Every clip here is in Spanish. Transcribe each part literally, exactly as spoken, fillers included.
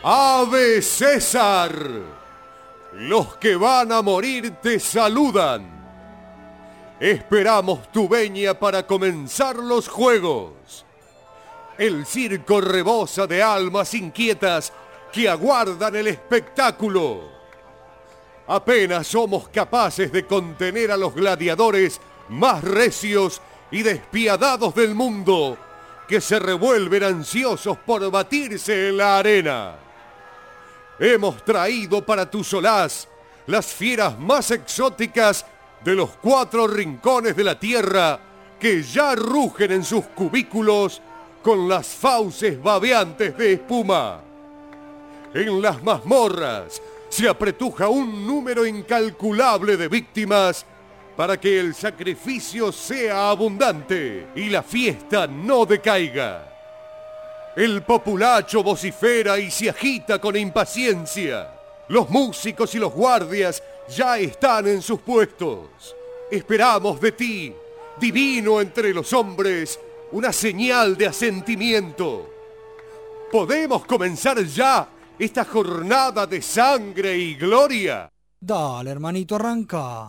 Ave César. Los que van a morir te saludan. Esperamos tu veña para comenzar los juegos. El circo rebosa de almas inquietas que aguardan el espectáculo. Apenas somos capaces de contener a los gladiadores más recios y despiadados del mundo, que se revuelven ansiosos por batirse en la arena. Hemos traído para tu solaz las fieras más exóticas de los cuatro rincones de la tierra, que ya rugen en sus cubículos con las fauces babeantes de espuma. En las mazmorras se apretuja un número incalculable de víctimas para que el sacrificio sea abundante y la fiesta no decaiga. El populacho vocifera y se agita con impaciencia. Los músicos y los guardias ya están en sus puestos. Esperamos de ti, divino entre los hombres, una señal de asentimiento. ¿Podemos comenzar ya esta jornada de sangre y gloria? Dale, hermanito, arranca.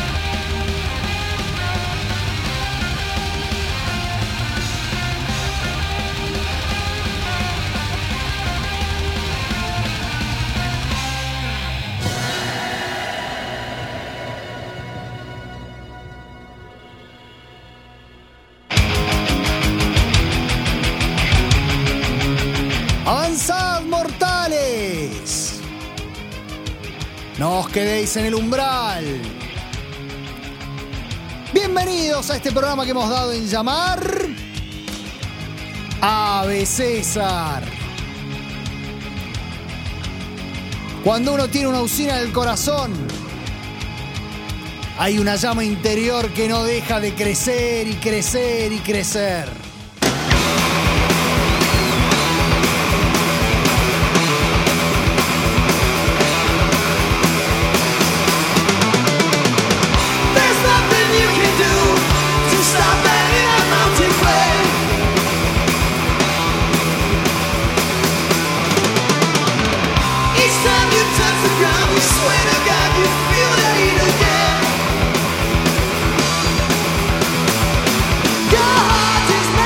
¡Avanzad, mortales! No os quedéis en el umbral. Bienvenidos a este programa que hemos dado en llamar Ave César. Cuando uno tiene una usina del corazón, hay una llama interior que no deja de crecer y crecer y crecer. Your heart is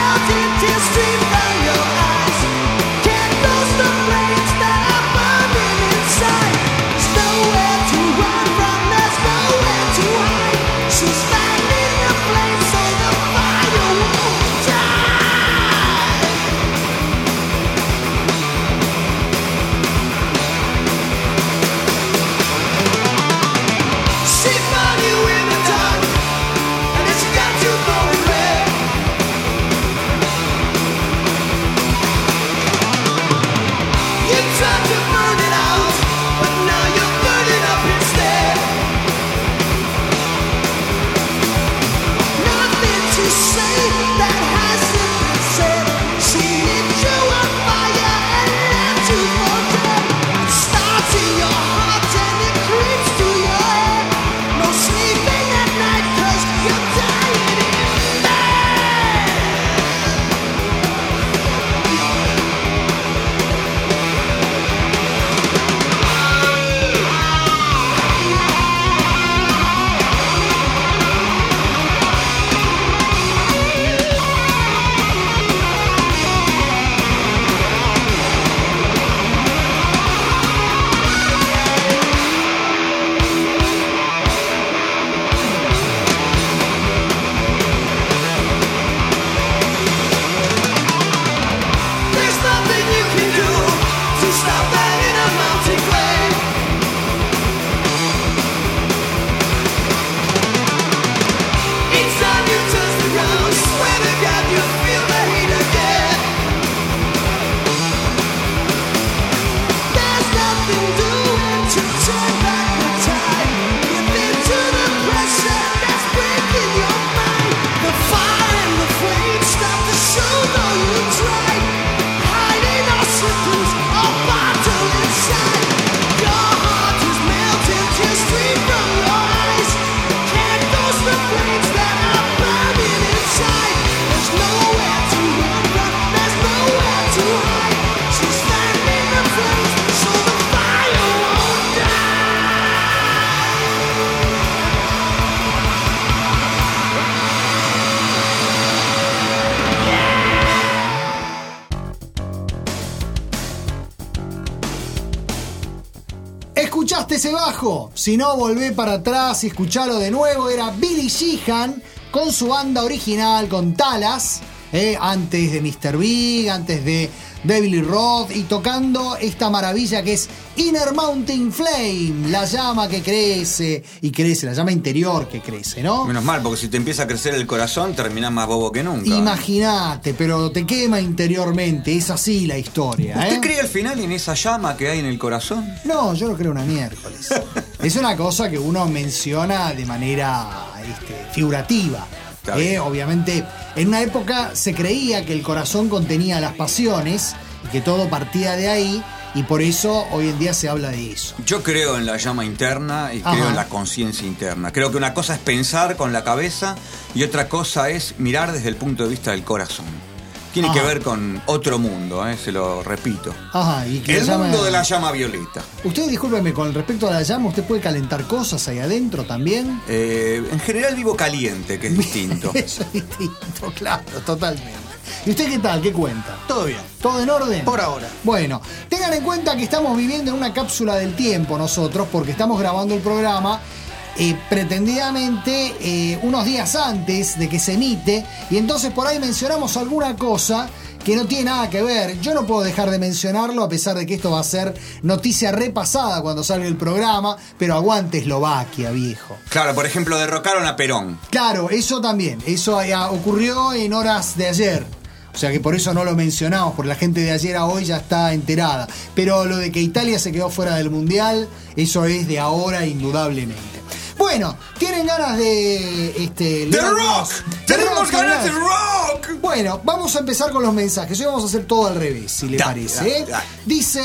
escuchaste ese bajo? Si no, volvé para atrás y escuchalo de nuevo. Era Billy Sheehan con su banda original, con Talas, eh, antes de mister Big, antes de David Lee Roth, y tocando esta maravilla que es Inner Mountain Flame, la llama que crece y crece, la llama interior que crece, ¿no? Menos mal, porque si te empieza a crecer el corazón, terminás más bobo que nunca. Imagínate, pero te quema interiormente, es así la historia. ¿Usted ¿eh? cree al final en esa llama que hay en el corazón? No, yo no creo una miércoles. Es una cosa que uno menciona de manera este, figurativa. Eh, obviamente, en una época se creía que el corazón contenía las pasiones y que todo partía de ahí, y por eso hoy en día se habla de eso. Yo creo en la llama interna y Ajá. creo en la conciencia interna. Creo que una cosa es pensar con la cabeza y otra cosa es mirar desde el punto de vista del corazón. Tiene Ajá. que ver con otro mundo, eh, se lo repito. Ajá, y que El llama... mundo de la llama violeta. Usted, discúlpeme, con respecto a la llama, ¿usted puede calentar cosas ahí adentro también? Eh, en general vivo caliente, que es distinto. Eso es distinto, claro, totalmente. ¿Y usted qué tal? ¿Qué cuenta? Todo bien. ¿Todo en orden? Por ahora. Bueno, tengan en cuenta que estamos viviendo en una cápsula del tiempo nosotros, porque estamos grabando el programa eh, pretendidamente eh, unos días antes de que se emite, y entonces por ahí mencionamos alguna cosa que no tiene nada que ver. Yo no puedo dejar de mencionarlo, a pesar de que esto va a ser noticia repasada cuando salga el programa, pero aguante Eslovaquia, viejo. Claro, por ejemplo, derrocaron a Perón. Claro, eso también, eso ya ocurrió en horas de ayer. O sea que por eso no lo mencionamos, porque la gente de ayer a hoy ya está enterada. Pero lo de que Italia se quedó fuera del Mundial, eso es de ahora indudablemente. Bueno, ¿tienen ganas de... Este, ¡The Rock! ¡Tenemos ganas de rock! Bueno, vamos a empezar con los mensajes. Hoy vamos a hacer todo al revés, si le Dale, parece. dale, ¿eh? dale.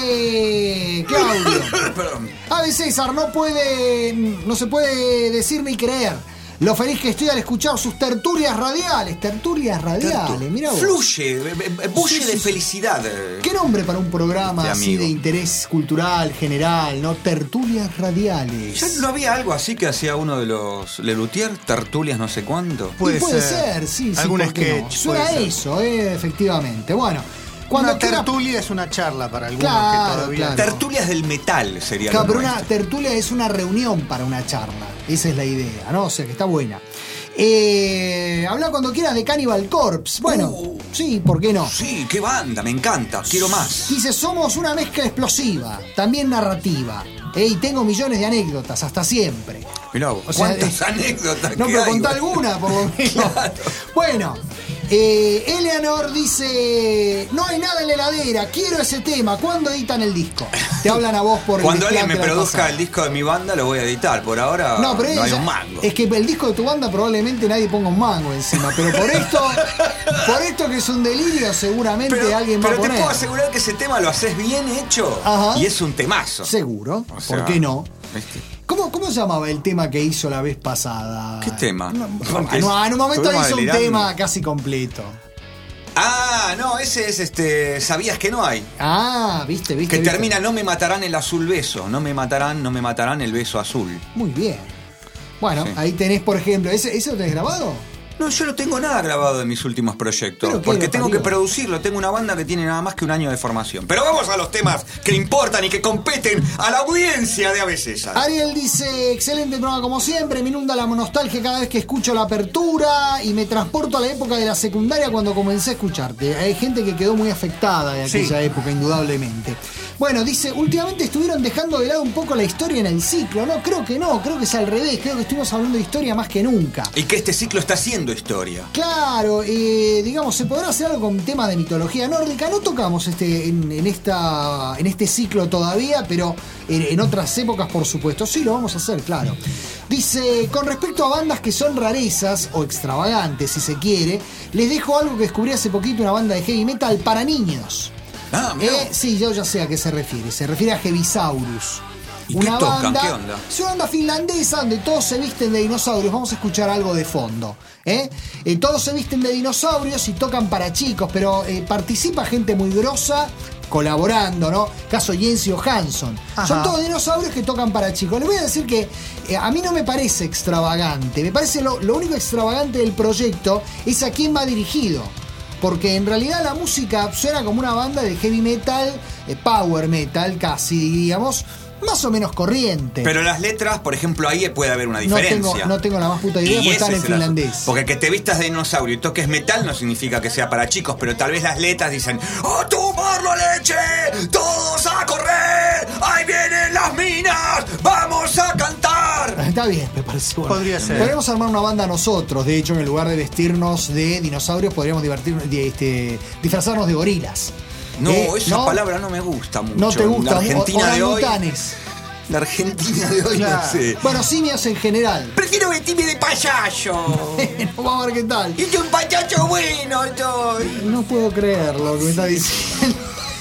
Dice Claudio. Perdón. Ave César, no puede, no se puede decir ni creer lo feliz que estoy al escuchar sus tertulias radiales. Tertulias radiales, mira vos. Fluye, eh, eh, bulle Sí, sí, de sí. felicidad. ¿Qué nombre para un programa Este así amigo. de interés cultural general, no? Tertulias radiales. ¿Ya no había algo así que hacía uno de los Lelutier? Tertulias no sé cuánto. Y Puede puede ser. ser, sí, sí. Algún ¿por qué no? sketch, Suena puede ser. eso, eh, efectivamente. Bueno, cuando Una quiera... tertulia es una charla para algunos Claro, que todavía claro. no. Tertulias del metal sería Claro, lo pero una nuestro. tertulia es una reunión para una charla. Esa es la idea, ¿no? O sea que está buena. Eh, habla cuando quieras de Cannibal Corpse. Bueno, Uh. sí, ¿por qué no? Sí, qué banda, me encanta, quiero más. Dice, somos una mezcla explosiva, también narrativa. Eh, y tengo millones de anécdotas, hasta siempre. Mirá vos, O sea, cuántas eh, anécdotas No, que pero hay, contá güey. alguna, por lo menos. Claro. Bueno, eh, Eleanor dice, no hay nada en la heladera, quiero ese tema. ¿Cuándo editan el disco? Te hablan a vos por Cuando el alguien me desplante de la produzca pasada. el disco de mi banda, lo voy a editar. Por ahora No, pero no hay ella- un mango. es que el disco de tu banda probablemente nadie ponga un mango encima, pero por esto, por esto que es un delirio, seguramente Pero, alguien va pero a te poner. puedo asegurar que ese tema lo haces bien hecho. Ajá. Y es un temazo. Seguro, O sea, ¿por qué no? ¿viste? ¿Cómo, ¿Cómo se llamaba el tema que hizo la vez pasada? ¿Qué tema? No, Porque no, en un momento estuvimos hizo un delirando. tema casi completo. Ah, no, ese es este. ¿Sabías que no hay? Ah, viste, viste. Que viste. termina, no me matarán el azul beso. No me matarán, no me matarán el beso azul. Muy bien. Bueno, Sí. ahí tenés, por ejemplo, ¿ese, ¿eso lo tenés grabado? No, yo no tengo nada grabado de mis últimos proyectos. Pero qué Porque lo tengo parió. que producirlo. Tengo una banda que tiene nada más que un año de formación. Pero vamos a los temas que importan y que competen a la audiencia de A B César. Ariel dice, excelente programa como siempre, me inunda la nostalgia cada vez que escucho la apertura y me transporto a la época de la secundaria cuando comencé a escucharte. Hay gente que quedó muy afectada de aquella Sí. época, indudablemente. Bueno, dice, últimamente estuvieron dejando de lado un poco la historia en el ciclo. No, creo que no, creo que es al revés, creo que estuvimos hablando de historia más que nunca. Y que este ciclo está haciendo historia. Claro, eh, digamos, se podrá hacer algo con temas de mitología nórdica. No tocamos este en, en esta en este ciclo todavía, pero en, en otras épocas, por supuesto. Sí, lo vamos a hacer, claro. Dice, con respecto a bandas que son rarezas o extravagantes, si se quiere, les dejo algo que descubrí hace poquito, una banda de heavy metal para niños. Ah, mirá. Eh, sí, yo ya sé a qué se refiere. Se refiere a Heavisaurus. ¿Y qué tocan? ¿Qué onda? Es una banda finlandesa donde todos se visten de dinosaurios. Vamos a escuchar algo de fondo. ¿eh? Eh, todos se visten de dinosaurios y tocan para chicos, pero eh, participa gente muy grosa colaborando, ¿no? Caso Jens Johansson. Ajá. Son todos dinosaurios que tocan para chicos. Les voy a decir que eh, a mí no me parece extravagante. Me parece lo, lo único extravagante del proyecto es a quién va dirigido. Porque en realidad la música suena como una banda de heavy metal, eh, power metal casi, digamos, más o menos corriente. Pero las letras, por ejemplo, ahí puede haber una diferencia. No tengo, no tengo la más puta idea porque están en finlandés. Porque que te vistas de dinosaurio y toques metal no significa que sea para chicos, pero tal vez las letras dicen: ¡a tomar la leche! ¡Todos a correr! ¡Ahí vienen las minas! ¡Vamos a cantar! Está bien, me parece bueno. Podría ser. Podríamos armar una banda nosotros. De hecho, en lugar de vestirnos de dinosaurios, podríamos divertirnos, de, este, disfrazarnos de gorilas. No, eh, esa ¿no? palabra no me gusta mucho. No te gusta. La Argentina de hoy. Orangutanes. La Argentina de hoy, Claro. no sé. Bueno, simios en general. Prefiero vestirme de payaso. Vamos a ver qué tal. Y yo un payaso bueno estoy. No puedo creer lo que me está diciendo.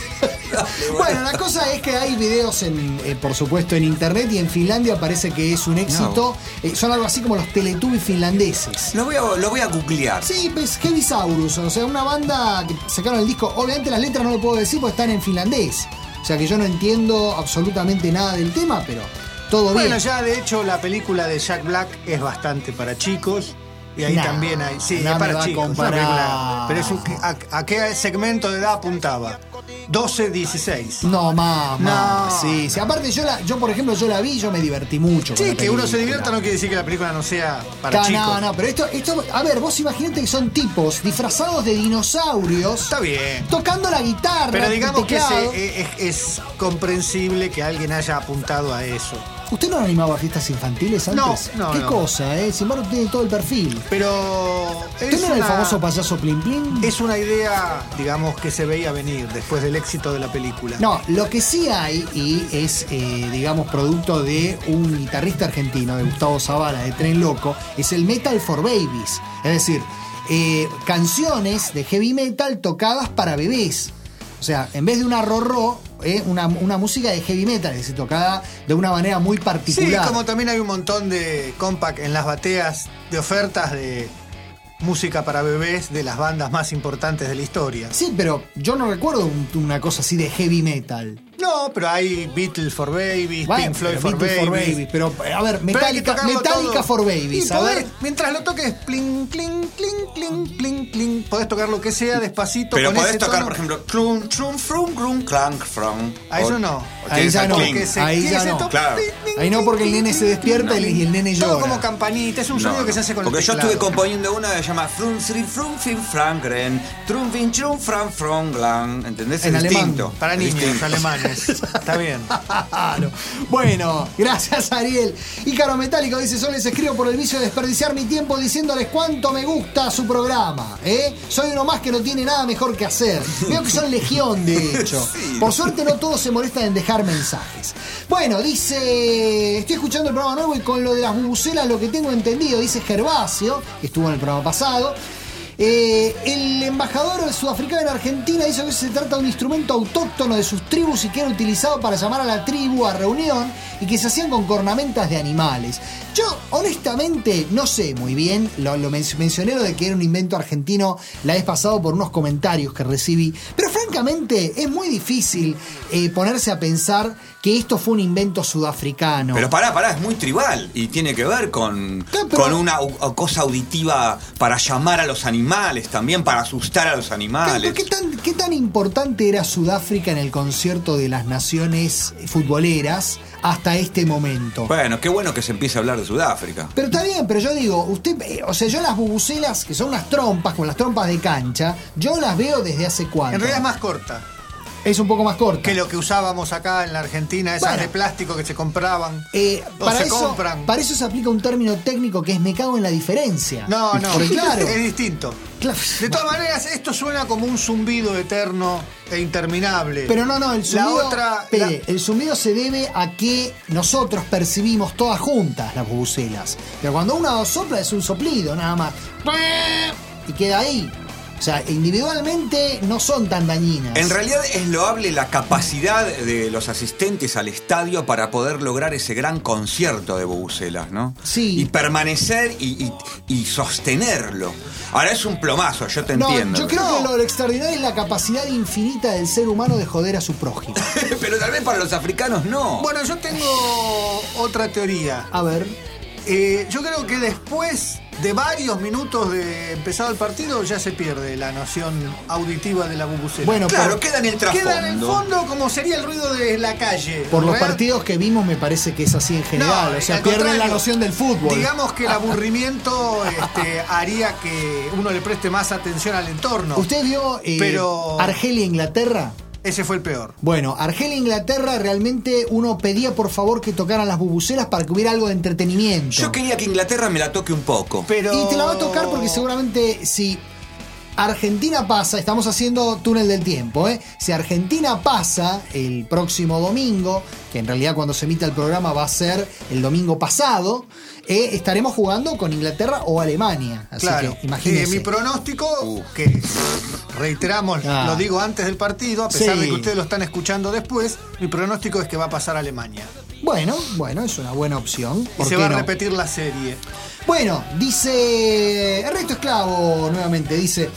Bueno, la cosa es que hay videos, en, eh, por supuesto, en internet, y en Finlandia parece que es un éxito. Eh, son algo así como los Teletubbies finlandeses. Lo voy a, lo voy a googlear. Sí, pues Heavisaurus, o sea, una banda que sacaron el disco. Obviamente las letras no lo puedo decir porque están en finlandés. O sea que yo no entiendo absolutamente nada del tema, pero todo Bueno, bien. ya de hecho la película de Jack Black es bastante para chicos. Y ahí Nah, también hay. Sí, no es me para va a chicos. una comparar. película. Pero es un- a, ¿a qué segmento de edad apuntaba? doce, dieciséis. No, más, más. No. Sí, sí. Aparte, yo, la, yo, por ejemplo, yo la vi y yo me divertí mucho. con Sí, la que uno se película. divierta no quiere decir que la película no sea para Ta, chicos. No, no, pero esto, esto, a ver, vos imaginate que son tipos disfrazados de dinosaurios. Está bien. Tocando la guitarra. Pero el digamos que teclado. se- es, es comprensible que alguien haya apuntado a eso. ¿Usted no animaba fiestas infantiles antes? No, no, ¿Qué no. cosa, eh? Sin embargo, tiene todo el perfil. Pero ¿Usted es no era el una, famoso payaso Plin Plin? es una idea, digamos, que se veía venir después del éxito de la película. No, lo que sí hay, y es, eh, digamos, producto de un guitarrista argentino, de Gustavo Zavala, de Tren Loco, es el Metal for Babies. Es decir, eh, canciones de heavy metal tocadas para bebés. O sea, en vez de una rorró, eh, una, una música de heavy metal, es decir, tocada de una manera muy Sí, particular. como también hay un montón de compact en las bateas de ofertas de música para bebés de las bandas más importantes de la historia. Sí, pero yo no recuerdo un- una cosa así de heavy metal. No, pero hay Beatles for Babies, Bueno, Pink Floyd pero for Beatles Babies. for Babies, pero, a ver, Pero hay que Metallica, tocarlo Metallica todo. for Babies. Y A podés- ver, mientras lo toques, pling, cling, cling, cling, cling, cling. Podés tocar lo que sea despacito. Pero con podés ese tocar, tono. por ejemplo, trum, trum, frum, grum, clank, from. A eso O- no. o Ahí tienes ya al no. clink. Que se- Ahí tiene ya ese no. to- Claro. cling, cling, ahí no, porque el nene se despierta y y el nene Todo llora. como campanita. Es un No, sonido que no. se hace con Porque el yo teclado. estuve componiendo una que se llama Frum, Sri, Frum, Fin, Frankren, Trum, Fin, Trum, Fran, From, Glan. ¿Entendés? En Es alemán. distinto. Para Es niños distinto. alemanes. Está bien. Claro. Bueno, gracias Ariel. Ícaro Metálico dice: yo les escribo por el vicio de desperdiciar mi tiempo diciéndoles cuánto me gusta su programa. ¿eh? Soy uno más que no tiene nada mejor que hacer. Veo que son legión, de hecho. Sí. Por suerte no todos se molestan en dejar mensajes. Bueno, dice: estoy escuchando el programa nuevo y con lo de las bubucelas lo que tengo entendido, dice Gervasio, que estuvo en el programa pasado. Eh, el embajador sudafricano en Argentina dice que se trata de un instrumento autóctono de sus tribus y que era utilizado para llamar a la tribu a reunión y que se hacían con cornamentas de animales. Yo, honestamente, no sé muy bien, lo, lo men- mencioné lo de que era un invento argentino la vez pasado por unos comentarios que recibí, pero francamente es muy difícil eh, ponerse a pensar que esto fue un invento sudafricano. Pero pará, pará, es muy tribal y tiene que ver con, Claro, pero- con una au- cosa auditiva para llamar a los animales, también para asustar a los animales. ¿Qué tan, ¿Qué tan importante era Sudáfrica en el concierto de las naciones futboleras hasta este momento? Bueno, qué bueno que se empiece a hablar de Sudáfrica. Pero está bien, pero yo digo, usted, eh, o sea, yo las bubucelas, que son unas trompas, como las trompas de cancha, yo las veo desde hace cuánto. En realidad es más corta Es un poco más corta. que lo que usábamos acá en la Argentina, esas Bueno. de plástico que se compraban. Eh, o para, se eso, compran. para eso se aplica un término técnico que es me cago en la diferencia. No, no. Porque claro, Es distinto. claro. De todas maneras, esto suena como un zumbido eterno e interminable. Pero no, no, el zumbido, La otra. espere, la- el zumbido se debe a que nosotros percibimos todas juntas las bubucelas. Pero cuando uno sopla es un soplido, nada más. Y queda ahí. O sea, individualmente no son tan dañinas. En realidad es loable la capacidad de los asistentes al estadio para poder lograr ese gran concierto de bubucelas, ¿no? Sí. Y permanecer y, y- y sostenerlo. Ahora es un plomazo, yo te No, entiendo. yo creo No. que lo, lo extraordinario es la capacidad infinita del ser humano de joder a su prójimo. Pero tal vez para los africanos no. Bueno, yo tengo otra teoría. A ver. Eh, yo creo que después de varios minutos de empezado el partido ya se pierde la noción auditiva de la bubucela. Bueno, Claro, por, queda en el trasfondo. queda en el fondo como sería el ruido de la calle. por los Real- partidos que vimos me parece que es así en general. No, o sea, al pierden la contrario. noción del fútbol. Digamos que el aburrimiento este, haría que uno le preste más atención al entorno. ¿Usted vio eh, Pero- Argelia, Inglaterra? Ese fue el peor. Bueno, Argelia, Inglaterra, realmente uno pedía por favor que tocaran las bubucelas para que hubiera algo de entretenimiento. Yo quería que Inglaterra me la toque un poco. Pero... Y te la va a tocar porque seguramente si Argentina pasa, estamos haciendo túnel del tiempo, ¿eh? Si Argentina pasa el próximo domingo, que en realidad cuando se emita el programa va a ser el domingo pasado, eh, estaremos jugando con Inglaterra o Alemania. Así Claro, que imagínense. Eh, mi pronóstico, Uh. que reiteramos, Ah. lo digo antes del partido, a pesar Sí. de que ustedes lo están escuchando después, mi pronóstico es que va a pasar Alemania. Bueno, bueno, es una buena opción. Y ¿Por se qué va a no? repetir la serie. Bueno, dice Ernesto Esclavo nuevamente, dice,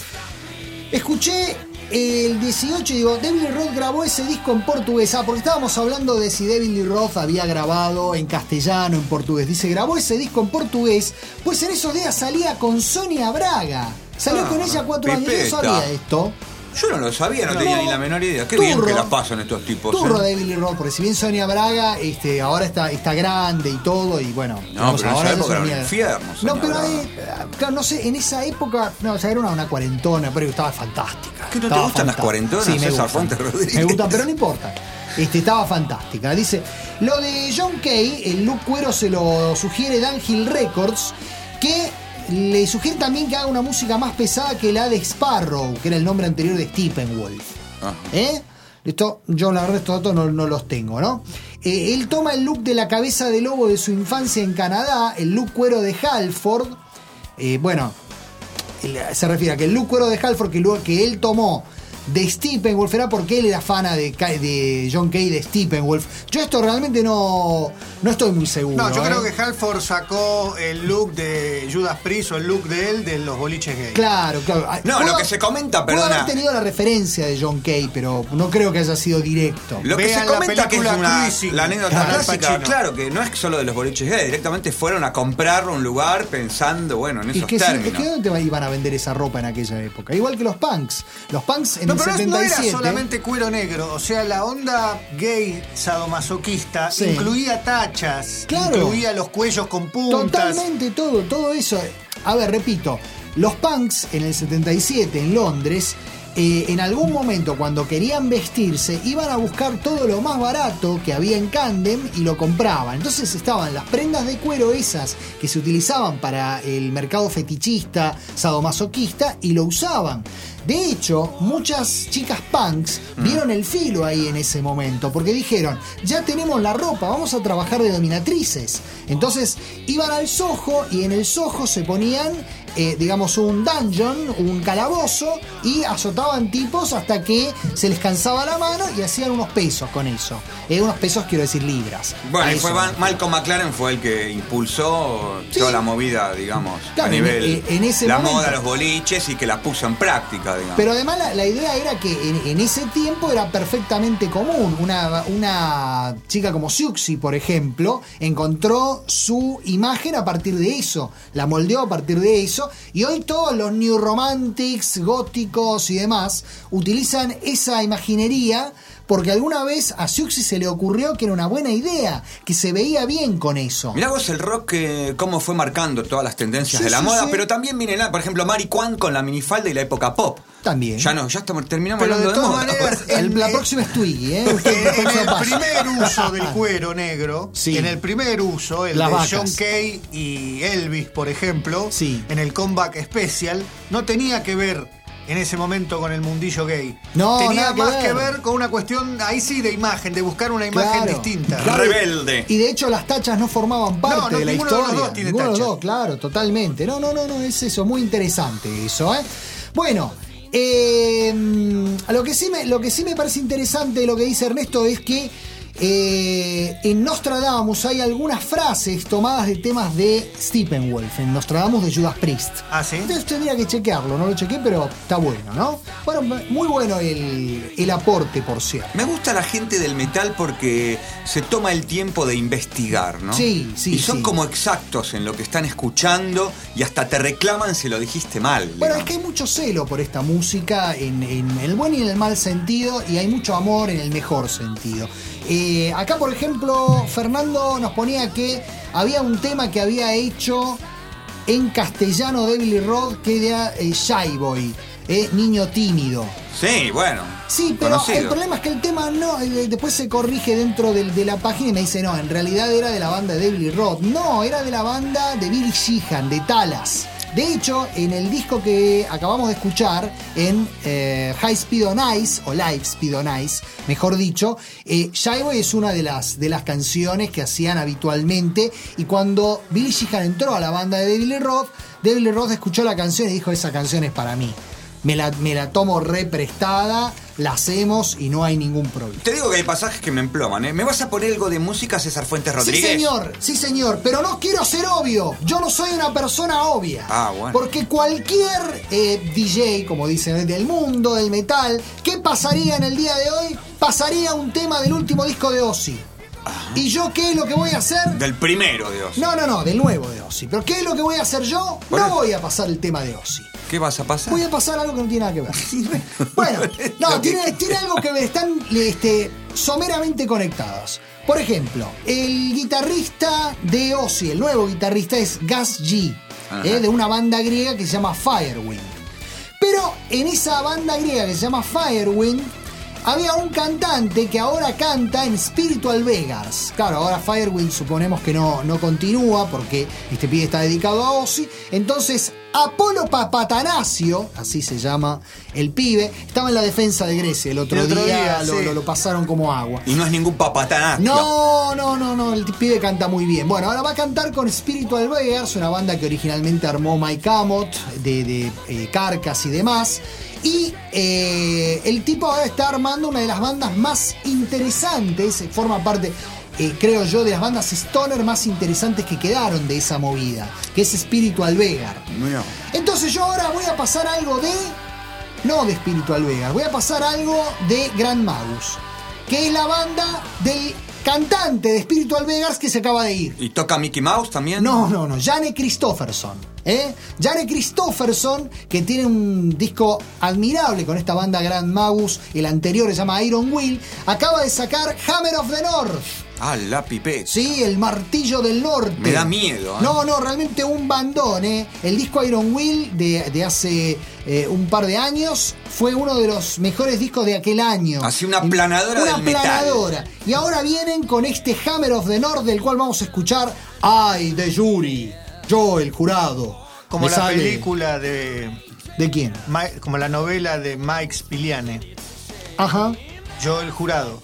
escuché el dieciocho y digo, David Lee Roth grabó ese disco en portugués. Ah, porque estábamos hablando de si David Lee Roth había grabado en castellano, en portugués. Dice, grabó ese disco en portugués, pues en esos días salía con Sonia Braga. Salió Ah, con ella cuatro años. Yo no Pipeta. sabía esto. Yo no lo sabía, no, No. tenía ni la menor idea. Qué Turro. bien que la pasan estos tipos. Turro ¿eh? de David Lee Roth, porque si bien Sonia Braga este, ahora está, está grande y todo, y bueno, No, pero en ahora esa es época era un Sonia- infierno, No, Sonia pero Braga. eh, claro, no sé, en esa época, no, o sea, era una, una cuarentona, pero estaba fantástica. ¿Qué, no te Estaba gustan las fantástica. cuarentonas, Sí, me César gustan. Fuentes Rodríguez? Me gustan, pero no importa. Este, estaba fantástica. Dice, lo de John Kay, el look cuero se lo sugiere Downhill Records, que le sugiere también que haga una música más pesada que la de Sparrow, que era el nombre anterior de Steppenwolf. Ajá. ¿Eh? Esto, yo la verdad estos datos no, no los tengo, ¿no? Eh, él toma el look de la cabeza de lobo de su infancia en Canadá, el look cuero de Halford. Eh, bueno, él- se refiere a que el look cuero de Halford que, luego- que él tomó de Steppenwolf era porque él era fana de, Ca- de John Kay de Steppenwolf. Yo esto realmente no, no estoy muy seguro. No, yo ¿eh? creo que Halford sacó el look de Judas Priest o el look de él de los boliches gay. Claro, claro. No, Pudo- lo que se comenta, pudo perdona. haber tenido la referencia de John Kay, pero no creo que haya sido directo. Lo que Vean se la comenta que es película una, Cruising, la anécdota con Al clásica, Pacino. claro, que no es solo de los boliches gay, directamente fueron a comprar un lugar pensando, bueno, en Y esos que sí, términos. es que ¿dónde iban a vender esa ropa en aquella época? Igual que los punks. Los punks en No, el pero no setenta y siete. era solamente cuero negro, o sea, la onda gay sadomasoquista Sí. incluía tachas, Claro. incluía los cuellos con puntas. Totalmente todo, todo eso. A ver, repito, los punks en el setenta y siete en Londres, eh, en algún momento cuando querían vestirse, iban a buscar todo lo más barato que había en Camden y lo compraban. Entonces estaban las prendas de cuero esas que se utilizaban para el mercado fetichista, sadomasoquista, y lo usaban. De hecho, muchas chicas punks vieron el filo ahí en ese momento, porque dijeron, ya tenemos la ropa, vamos a trabajar de dominatrices. Entonces iban al Soho y en el Soho se ponían, eh, digamos, un dungeon, un calabozo, y azotaban tipos hasta que se les cansaba la mano y hacían unos pesos con eso. Eh, unos pesos quiero decir libras. Bueno, A y fue eso. Van- Malcolm McLaren fue el que impulsó Sí. toda la movida, digamos, Claro, a en- nivel en- en ese la momento. moda, los boliches y que la puso en práctica, digamos. Pero además la, la idea era que en, en ese tiempo era perfectamente común. Una, una chica como Siouxsie, por ejemplo, encontró su imagen a partir de eso, la moldeó a partir de eso, y hoy todos los new romantics, góticos y demás utilizan esa imaginería porque alguna vez a Siouxsie se le ocurrió que era una buena idea, que se veía bien con eso. Mirá vos el rock, que cómo fue marcando todas las tendencias Sí, de la sí, moda, sí. pero también viene, la, por ejemplo, Mary Kwan con la minifalda y la época pop. También. Ya no, ya estamos, terminamos Pero de hablando de, todas moda. maneras, El- la en- próxima es Twiggy, ¿eh? Usted, el En próximo el paso. primer uso del cuero negro, Sí. en el primer uso, el Las de vacas. John Kay y Elvis, por ejemplo, Sí. en el Comeback Special, no tenía que ver en ese momento con el mundillo gay. No, tenía nada que más ver. que ver con una cuestión, ahí sí, de imagen, de buscar una imagen Claro. distinta. Claro. Rebelde. Y de hecho las tachas no formaban parte No, no, de la ninguno de los historia. dos tiene Ninguno de los tachas. dos, claro, totalmente. No, no, no, no, es eso, muy interesante eso, ¿eh? Bueno, eh, lo, que sí me, lo que sí me parece interesante de lo que dice Ernesto es que Eh, en Nostradamus hay algunas frases tomadas de temas de Steppenwolf, en Nostradamus de Judas Priest. Ah, ¿sí? Entonces tendría que chequearlo, no lo chequé, pero está bueno, ¿no? Bueno, muy bueno el, el aporte, por cierto. Me gusta la gente del metal porque se toma el tiempo de investigar, ¿no? Sí, sí, Y son sí. como exactos en lo que están escuchando y hasta te reclaman si lo dijiste mal. Bueno, digamos. es que hay mucho celo por esta música en, en el buen y en el mal sentido, y hay mucho amor en el mejor sentido. Eh, acá, por ejemplo, Fernando nos ponía que había un tema que había hecho en castellano de Billy Roth que era eh, Shy Boy, eh, niño tímido. Sí, bueno. Sí, pero conocido. el problema es que el tema no, eh, después se corrige dentro del, de la página y me dice, no, en realidad era de la banda de Billy Roth. No, era de la banda de Billy Sheehan, de Talas. De hecho, en el disco que acabamos de escuchar, en eh, High Speed on Ice, o Live Speed on Ice, mejor dicho, eh, Shy Boy es una de las, de las canciones que hacían habitualmente, y cuando Billy Sheehan entró a la banda de Billy Roth, Billy Roth escuchó la canción y dijo, esa canción es para mí. Me la, me la tomo re prestada, la hacemos y no hay ningún problema. Te digo que hay pasajes que me emploman, ¿eh? ¿Me vas a poner algo de música, César Fuentes Rodríguez? Sí, señor, sí, señor, pero no quiero ser obvio. Yo no soy una persona obvia. Ah, bueno. Porque cualquier eh, D J, como dicen, del mundo del metal, ¿qué pasaría en el día de hoy? Pasaría un tema del último disco de Ozzy. Ajá. ¿Y yo qué es lo que voy a hacer? Del primero de Ozzy. No, no, no, del nuevo de Ozzy. ¿Pero qué es lo que voy a hacer yo? Bueno. No voy a pasar el tema de Ozzy. ¿Qué vas a pasar? Voy a pasar algo que no tiene nada que ver. Bueno, no, tiene, tiene algo que están este, someramente conectados. Por ejemplo, el guitarrista de Ozzy, el nuevo guitarrista, es Gus G, eh, de una banda griega que se llama Firewind. Pero en esa banda griega que se llama Firewind, había un cantante que ahora canta en Spiritual Beggars. Claro, ahora Firewind suponemos que no, no continúa porque este pibe está dedicado a Ozzy. Entonces, Apolo Papatanasio, así se llama el pibe, estaba en la defensa de Grecia. El otro, el otro día, día lo, sí. lo, lo pasaron como agua. Y no es ningún papatanasio. No, no, no, no, el pibe canta muy bien. Bueno, ahora va a cantar con Spiritual Beggars, una banda que originalmente armó Mike Amott, de, de eh, Carcass y demás. Y eh, el tipo ahora está armando una de las bandas más interesantes, forma parte, eh, creo yo, de las bandas stoner más interesantes que quedaron de esa movida, que es Spiritual Beggar. Mira. Entonces yo ahora voy a pasar algo de, no de Spiritual Beggar, voy a pasar algo de Grand Magus, que es la banda del cantante de Spiritual Beggars que se acaba de ir. ¿Y toca Mickey Mouse también? No, no, no, Janne Kristofferson. ¿Eh? Janne Kristofferson, que tiene un disco admirable con esta banda Grand Magus, el anterior se llama Iron Will, acaba de sacar Hammer of the North. Ah, la pipeta. Sí, el martillo del norte. Me da miedo, ¿eh? No, no, realmente un bandón, ¿eh? El disco Iron Will de, de hace eh, un par de años fue uno de los mejores discos de aquel año. Así una planadora una del metal. planadora. Y ahora vienen con este Hammer of the North, del cual vamos a escuchar Ay, de Jury. Yo, el jurado. Como Me la sale- película de... ¿De quién? Mi- Como la novela de Mike Spiliane. Ajá. Yo, el jurado.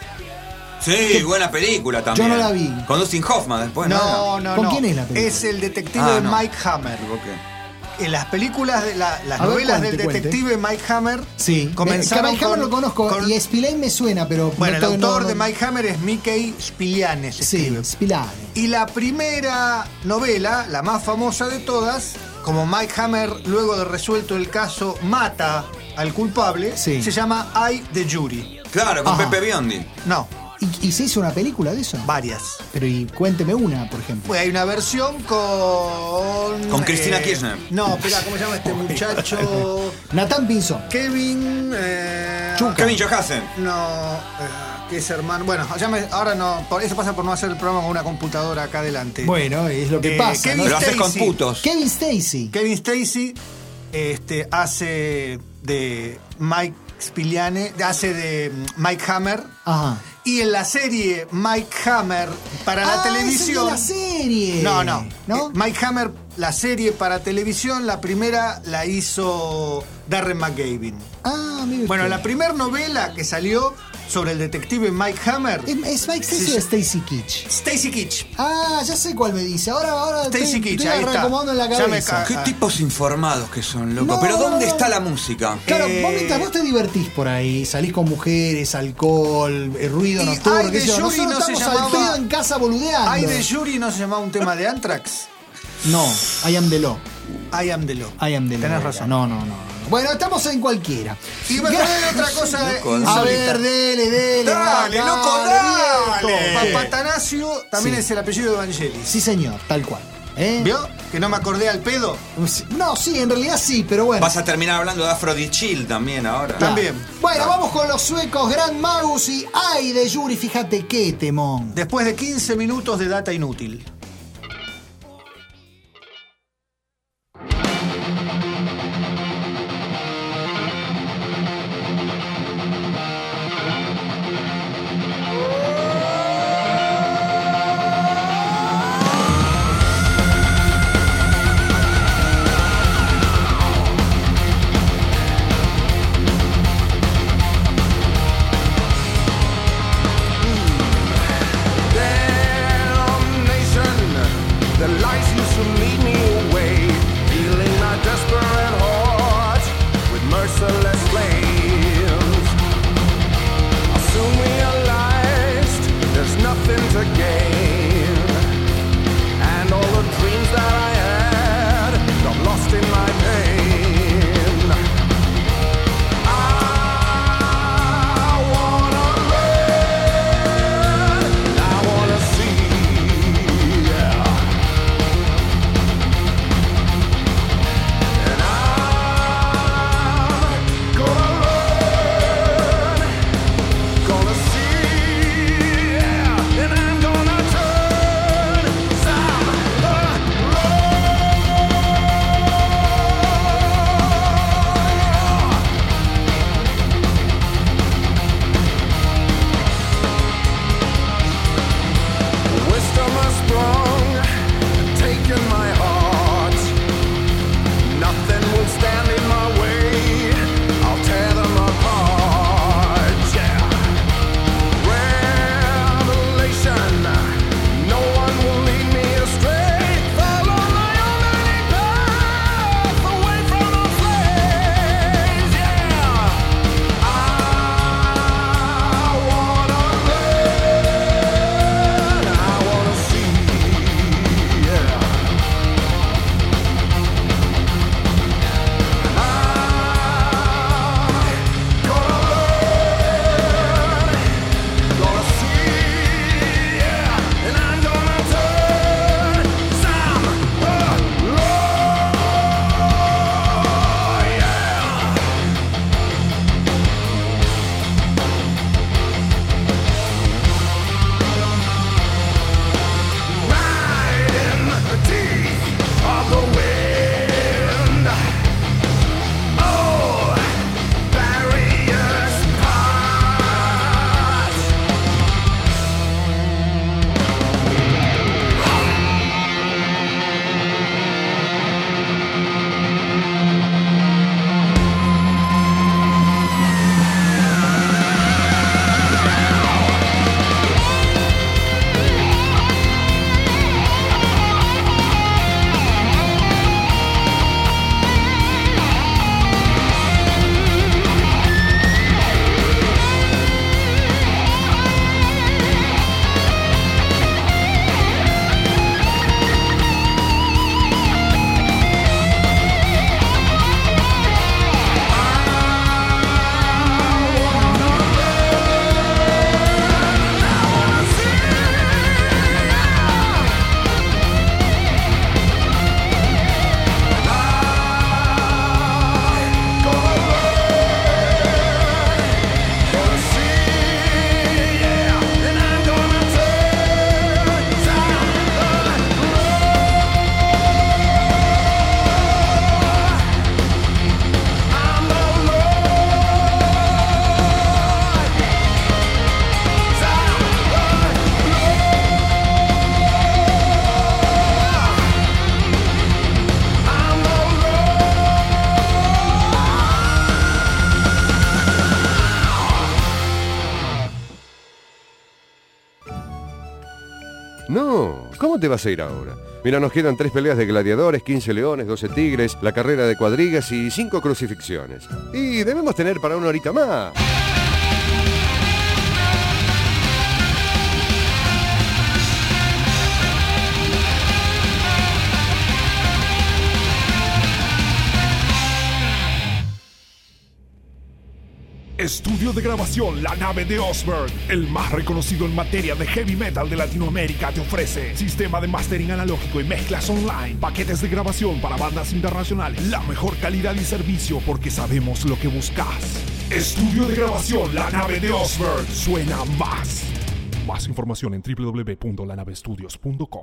Sí, buena película también. Yo no la vi. Con Dustin Hoffman después, ¿no? No, era? no, ¿Con no. quién es la película? Es el detective Ah, no. Mike Hammer. Me equivoqué. En las películas, de la- las A ver, novelas cuente, del cuente. detective Mike Hammer Sí. comenzaron Mike Hammer con- lo conozco con- y Spillane me suena, pero... Bueno, no el to- autor no- de no- Mike Hammer es Mickey Spiliane, se Sí, escribe. Spillane. Y la primera novela, la más famosa de todas, como Mike Hammer, luego de resuelto el caso, mata al culpable, Sí. se llama I, the Jury. Claro, con Ajá. Pepe Biondi. No, ¿Y, y se hizo una película de eso? varias. Pero y cuénteme una, por ejemplo. Pues hay una versión con... Con Cristina eh, Kirchner. No, espera, ¿cómo se llama este muchacho? Nathan Pinzón. Kevin... Eh, Chuca. Kevin Johansen. No, eh, que es hermano... Bueno, ya me- ahora no... Por eso pasa por no hacer el programa con una computadora acá adelante. Bueno, es lo que Eh, pasa. Kevin ¿no? Lo haces con Stacy. putos. Kevin Stacy. Kevin Stacy este, hace de Mike Spiliane, hace de Mike Hammer. Ajá. Y en la serie Mike Hammer para la Ah, televisión. ese de la serie. No, no. ¿No? Eh, Mike Hammer, la serie para televisión, la primera la hizo Darren McGavin. Ah, mire Bueno, usted. la primera novela que salió sobre el detective Mike Hammer. ¿Es, es Mike Stacy Sí, o sí. Stacy Kitsch? Stacy Kitsch. Ah, ya sé cuál me dice. Ahora, ahora Stacy estoy, Kitsch, estoy ahí está. reacomodando en la Ya me cabeza. ca- Qué Ah. tipos informados que son, loco. No, Pero no, ¿dónde no. está la música? Claro, Eh, vos mientras vos te divertís por ahí, salís con mujeres, alcohol, eh, ruido Y nocturno, Ay qué de sé yo. Yuri Nosotros no se estamos al llamaba- pedo en casa boludeando. ¿Ay de Yuri no se llamaba un tema de Anthrax? No, I am the law. I am the law. I am the law. Tenés razón. No, no, no, no. Bueno, estamos en cualquiera. Y me acordé de otra cosa Loco, insólita. A ver, dele, dele. Dale, va, loco, viejo. dale. Papatanasio también Sí. es el apellido de Evangelis. Sí, señor, tal cual. ¿Eh? ¿Vio? Que no me acordé al pedo. No, sí, en realidad sí, pero bueno. Vas a terminar hablando de Aphrodite Chill también ahora. También. Bueno, vamos con los suecos Grand Magus y Ay de Yuri, fíjate qué temón. Después de quince minutos de data inútil. Damnation No, ¿cómo te vas a ir ahora? Mira, nos quedan tres peleas de gladiadores, quince leones, doce tigres, la carrera de cuadrigas y cinco crucifixiones. Y debemos tener para una horita más. Estudio de grabación La Nave de Osberg, el más reconocido en materia de heavy metal de Latinoamérica, te ofrece sistema de mastering analógico y mezclas online, paquetes de grabación para bandas internacionales, la mejor calidad y servicio porque sabemos lo que buscas. Estudio de grabación La Nave de Osberg, suena más. Más información en doble u doble u doble u punto la nave estudios punto com.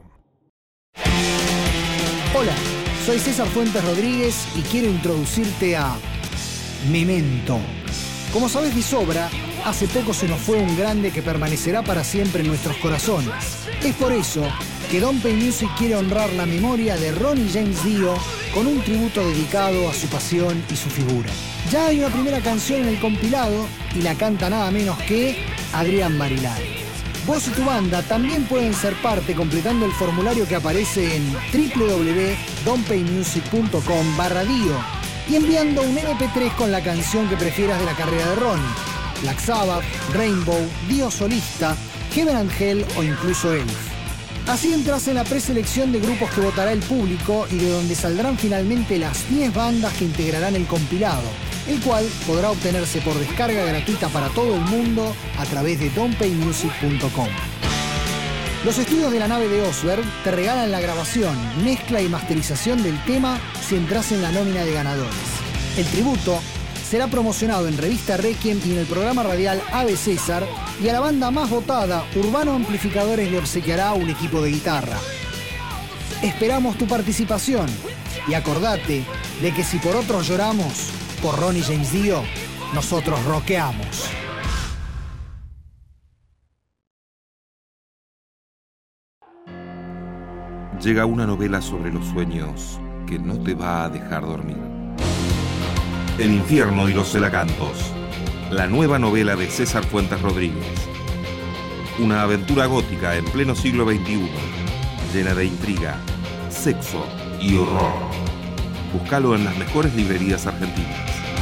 Hola, soy César Fuentes Rodríguez y quiero introducirte a Memento. Como sabes de sobra, hace poco se nos fue un grande que permanecerá para siempre en nuestros corazones. Es por eso que Don't Pay Music quiere honrar la memoria de Ronnie James Dio con un tributo dedicado a su pasión y su figura. Ya hay una primera canción en el compilado y la canta nada menos que Adrián Barilari. Vos y tu banda también pueden ser parte completando el formulario que aparece en doble u doble u doble u punto don't pay music punto com barra Dio y enviando un eme pe tres con la canción que prefieras de la carrera de Ronnie. Black Sabbath, Rainbow, Dio solista, Heaven and Hell o incluso Elf. Así entras en la preselección de grupos que votará el público y de donde saldrán finalmente las diez bandas que integrarán el compilado, el cual podrá obtenerse por descarga gratuita para todo el mundo a través de don't pay music punto com. Los estudios de la nave de Osberg te regalan la grabación, mezcla y masterización del tema si entras en la nómina de ganadores. El tributo será promocionado en Revista Requiem y en el programa radial Ave César, y a la banda más votada, Urbano Amplificadores, le obsequiará un equipo de guitarra. Esperamos tu participación y acordate de que si por otros lloramos, por Ronnie James Dio, nosotros rockeamos. Llega una novela sobre los sueños que no te va a dejar dormir. El infierno y los celacantos, la nueva novela de César Fuentes Rodríguez. Una aventura gótica en pleno siglo veintiuno, llena de intriga, sexo y horror. Búscalo en las mejores librerías argentinas.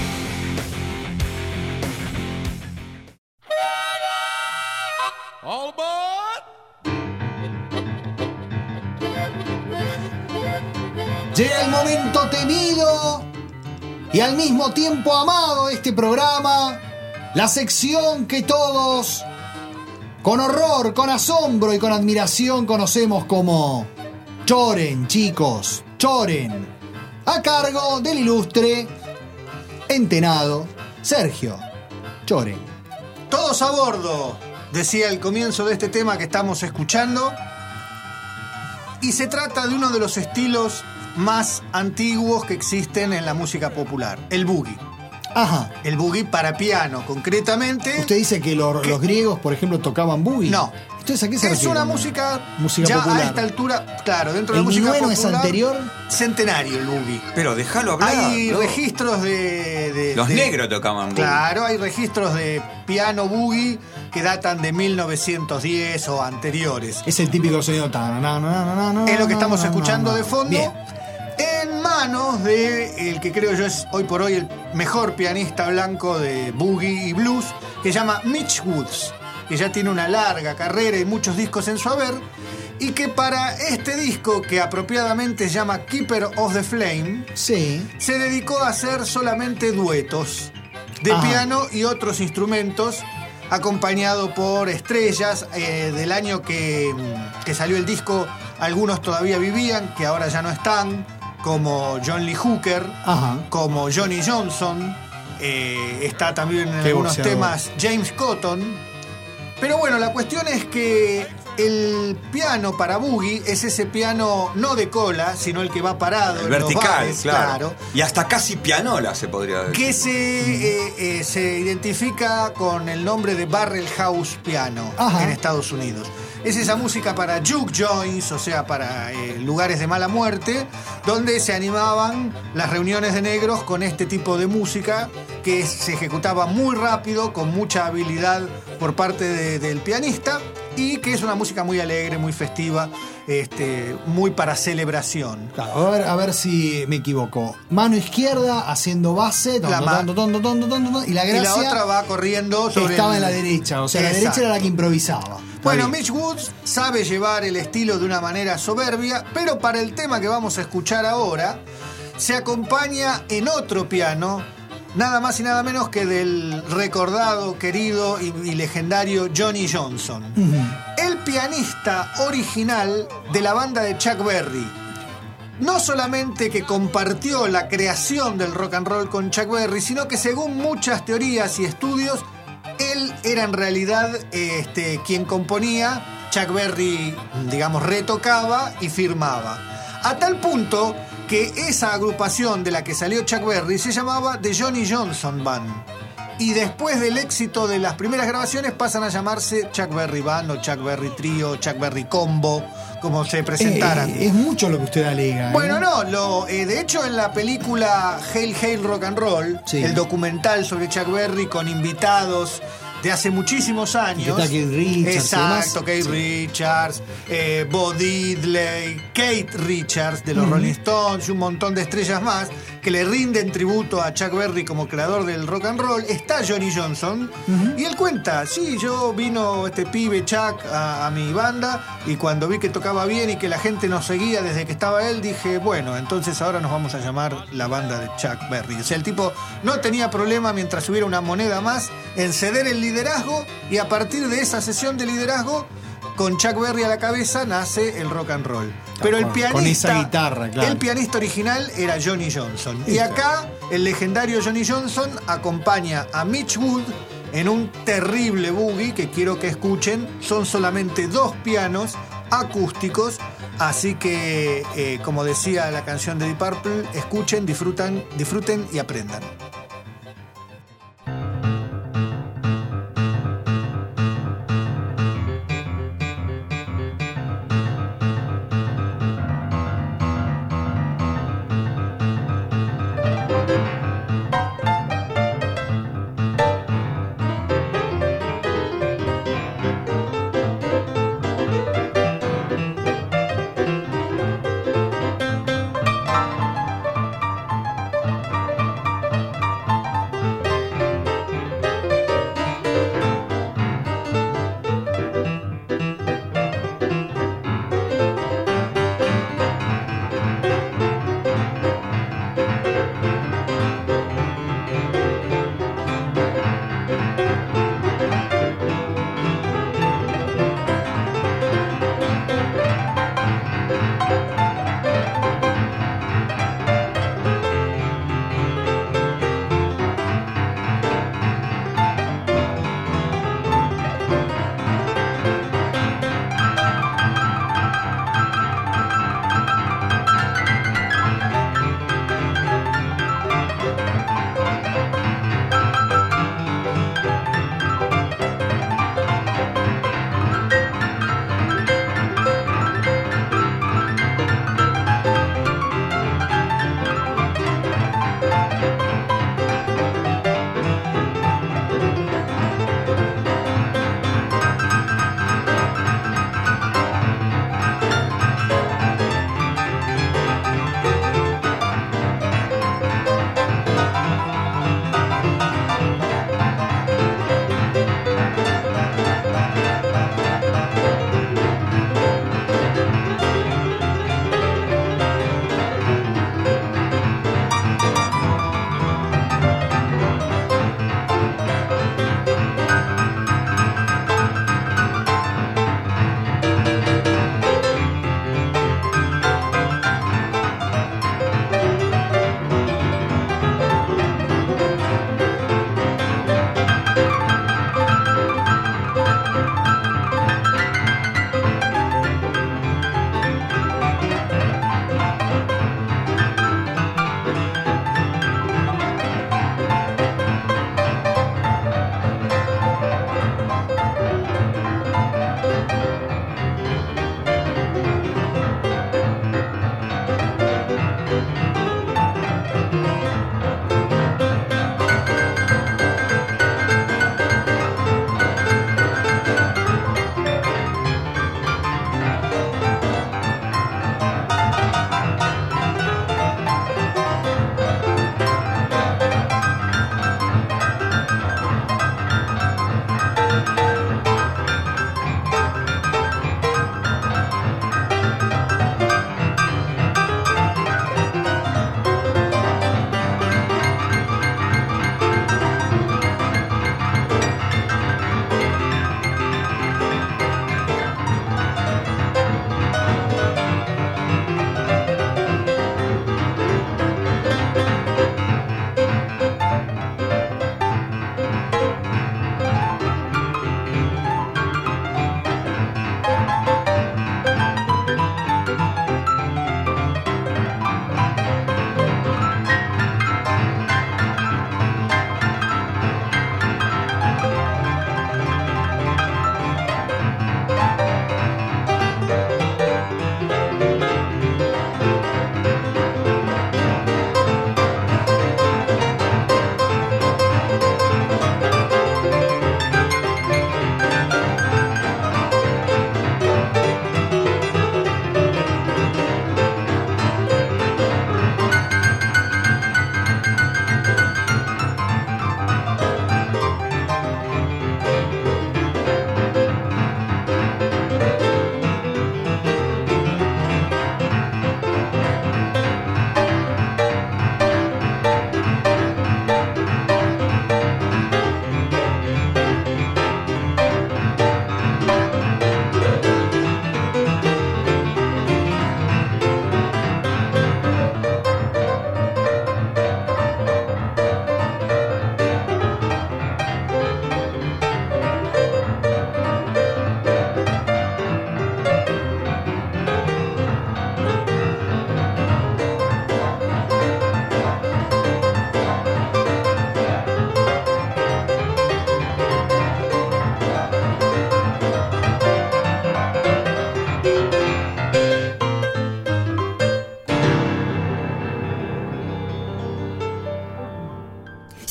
Llega el momento temido y al mismo tiempo amado de este programa, la sección que todos, con horror, con asombro y con admiración, conocemos como Choren, chicos, Choren, a cargo del ilustre, entenado Sergio Choren. Todos a bordo, decía el comienzo de este tema que estamos escuchando, y se trata de uno de los estilos más antiguos que existen en la música popular, el boogie. Ajá. El boogie para piano, concretamente. Usted dice que lo, los griegos, por ejemplo, tocaban boogie. No. Entonces, ¿a qué se es refiere? una música, música ya popular. A esta altura, claro, dentro de ¿El la música minueno popular. es anterior? Centenario el boogie. Pero déjalo hablar. Hay ¿no? registros de, de Los de, negros tocaban boogie. Claro, hay registros de piano boogie que datan de mil novecientos diez o anteriores. Es el típico sonido. Ta, na, na, na, na, Es lo que estamos na, escuchando na, na. de fondo. Bien. En manos de el que creo yo es hoy por hoy el mejor pianista blanco de boogie y blues, que se llama Mitch Woods, que ya tiene una larga carrera y muchos discos en su haber, y que para este disco, que apropiadamente se llama Keeper of the Flame, Sí. se dedicó a hacer solamente duetos de Ajá. piano y otros instrumentos, acompañado por estrellas eh, del año que, que salió el disco. Algunos todavía vivían, que ahora ya no están, como John Lee Hooker, Ajá. como Johnny Johnson, eh, está también en Qué algunos boxeador. temas James Cotton. Pero bueno, la cuestión es que el piano para boogie es ese piano no de cola, sino el que va parado. El en vertical, los bares, claro. Y hasta casi pianola se podría decir. que se, eh, eh, se identifica con el nombre de Barrel House Piano. Ajá. En Estados Unidos. Es esa música para juke joints, o sea, para eh, lugares de mala muerte, donde se animaban las reuniones de negros con este tipo de música que se ejecutaba muy rápido, con mucha habilidad por parte de- del pianista, y que es una música muy alegre, muy festiva, este, muy para celebración. Claro, a ver, a ver si me equivoco. Mano izquierda haciendo base, La tonto, ma- tonto, tonto, tonto, tonto, tonto, y la Y gracia la otra va corriendo sobre estaba el- en la derecha, o sea, la Exacto. derecha era la que improvisaba. Está Bueno, bien. Mitch Woods sabe llevar el estilo de una manera soberbia, pero para el tema que vamos a escuchar ahora, se acompaña en otro piano, nada más y nada menos que del recordado, querido y, y legendario Johnny Johnson, el pianista original de la banda de Chuck Berry. No solamente que compartió la creación del rock and roll con Chuck Berry, sino que según muchas teorías y estudios, él era en realidad este, quien componía, Chuck Berry, digamos, retocaba y firmaba. A tal punto que esa agrupación de la que salió Chuck Berry se llamaba The Johnny Johnson Band. Y después del éxito de las primeras grabaciones pasan a llamarse Chuck Berry Band o Chuck Berry Trio, Chuck Berry Combo, como se presentaran. Eh, es mucho lo que usted alega. ¿eh? Bueno, no, lo, eh, de hecho en la película Hail Hail Rock and Roll, Sí. el documental sobre Chuck Berry con invitados de hace muchísimos años. Y que está Keith Richards y Exacto, demás. Keith Sí. Richards, eh, Bo Diddley, Kate Richards de los Rolling Stones y un montón de estrellas más que le rinden tributo a Chuck Berry como creador del rock and roll. Está Johnny Johnson y él cuenta, sí, yo vino este pibe Chuck a, a mi banda y cuando vi que tocaba bien y que la gente nos seguía desde que estaba él, dije, bueno, entonces ahora nos vamos a llamar la banda de Chuck Berry. O sea, el tipo no tenía problema mientras hubiera una moneda más en ceder el liderazgo y a partir de esa sesión de liderazgo con Chuck Berry a la cabeza nace el rock and roll. Pero el con- pianista, con esa guitarra, claro. el pianista original era Johnny Johnson. Y Sí, acá el legendario Johnny Johnson acompaña a Mitch Wood en un terrible boogie que quiero que escuchen. Son solamente dos pianos acústicos, así que eh, como decía la canción de Deep Purple, escuchen, disfrutan, disfruten y aprendan.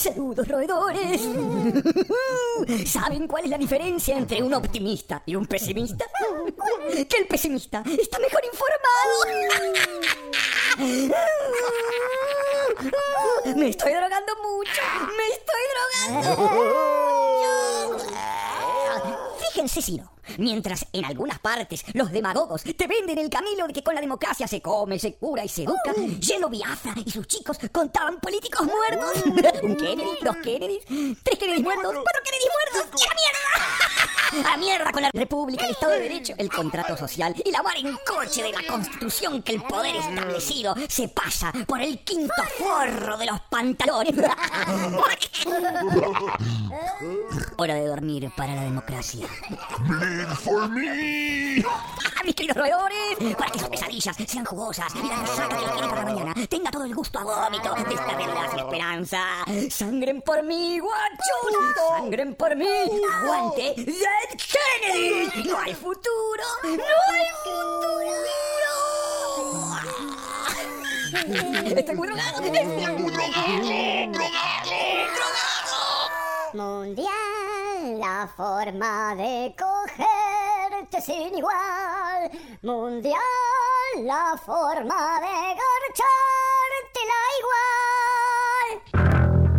Saludos, roedores. ¿Saben cuál es la diferencia entre un optimista y un pesimista? Que el pesimista está mejor informado. Me estoy drogando mucho. Me estoy drogando mucho. Fíjense si no. Mientras en algunas partes los demagogos te venden el camino de que con la democracia se come, se cura y se educa, Yelo Biafra y sus chicos contaban políticos muertos. Un Kennedy, dos Kennedys, tres Kennedys muertos, cuatro Kennedys muertos. ¡Y a la mierda! ¡A la mierda con la República, el Estado de Derecho, el contrato social y la vara en coche de la Constitución que el poder establecido se pasa por el quinto forro de los pantalones! Hora de dormir para la democracia. Bleed for me. ¡Ah, mis queridos roedores! Para que sus pesadillas sean jugosas y la resaca que les quede por la mañana tenga todo el gusto a vómito de esta realidad sin esperanza. ¡Sangren por mí, guachos! ¡Sangren por mí! ¡Aguante Dead Kennedy! ¡No hay futuro! ¡No hay futuro! ¡Estoy muy drogado! ¡Estoy muy drogado! ¡Drogado! Mundial, la forma de cogerte sin igual. Mundial, la forma de garchártela igual.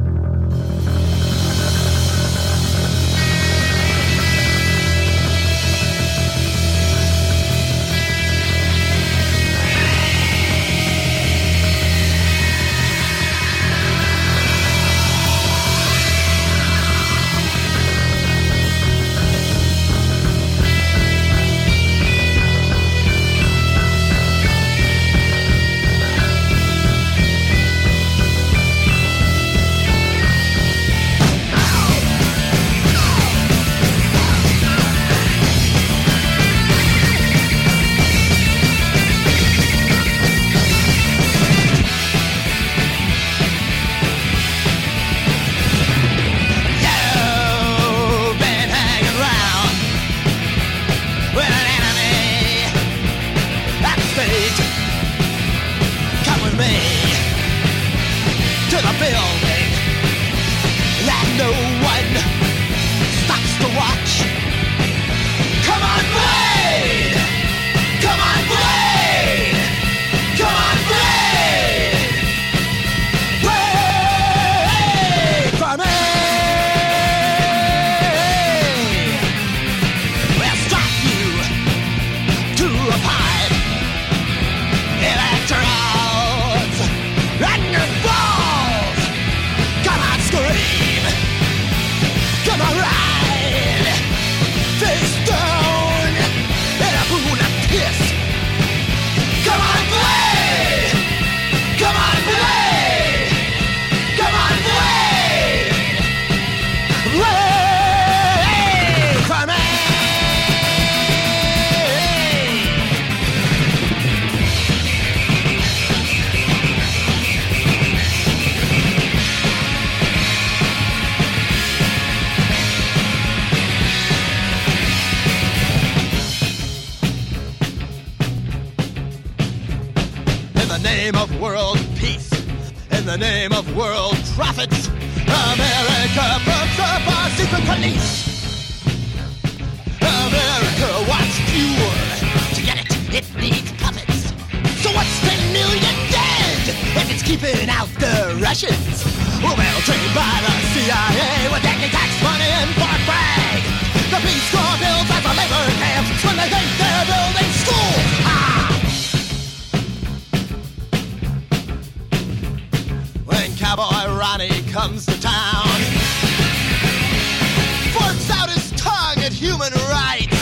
name of world peace, in the name of world profits, America puts up our secret police. America wants fuel. To get it, it needs puppets. So what's ten million dead if it's keeping out the Russians? Well, trained by the C I A with taking tax money and Fort Bragg. The Peace Corps builds as a labor camps when they think they're building schools. Ah! When Cowboy Ronnie comes to town, forks out his tongue at human rights.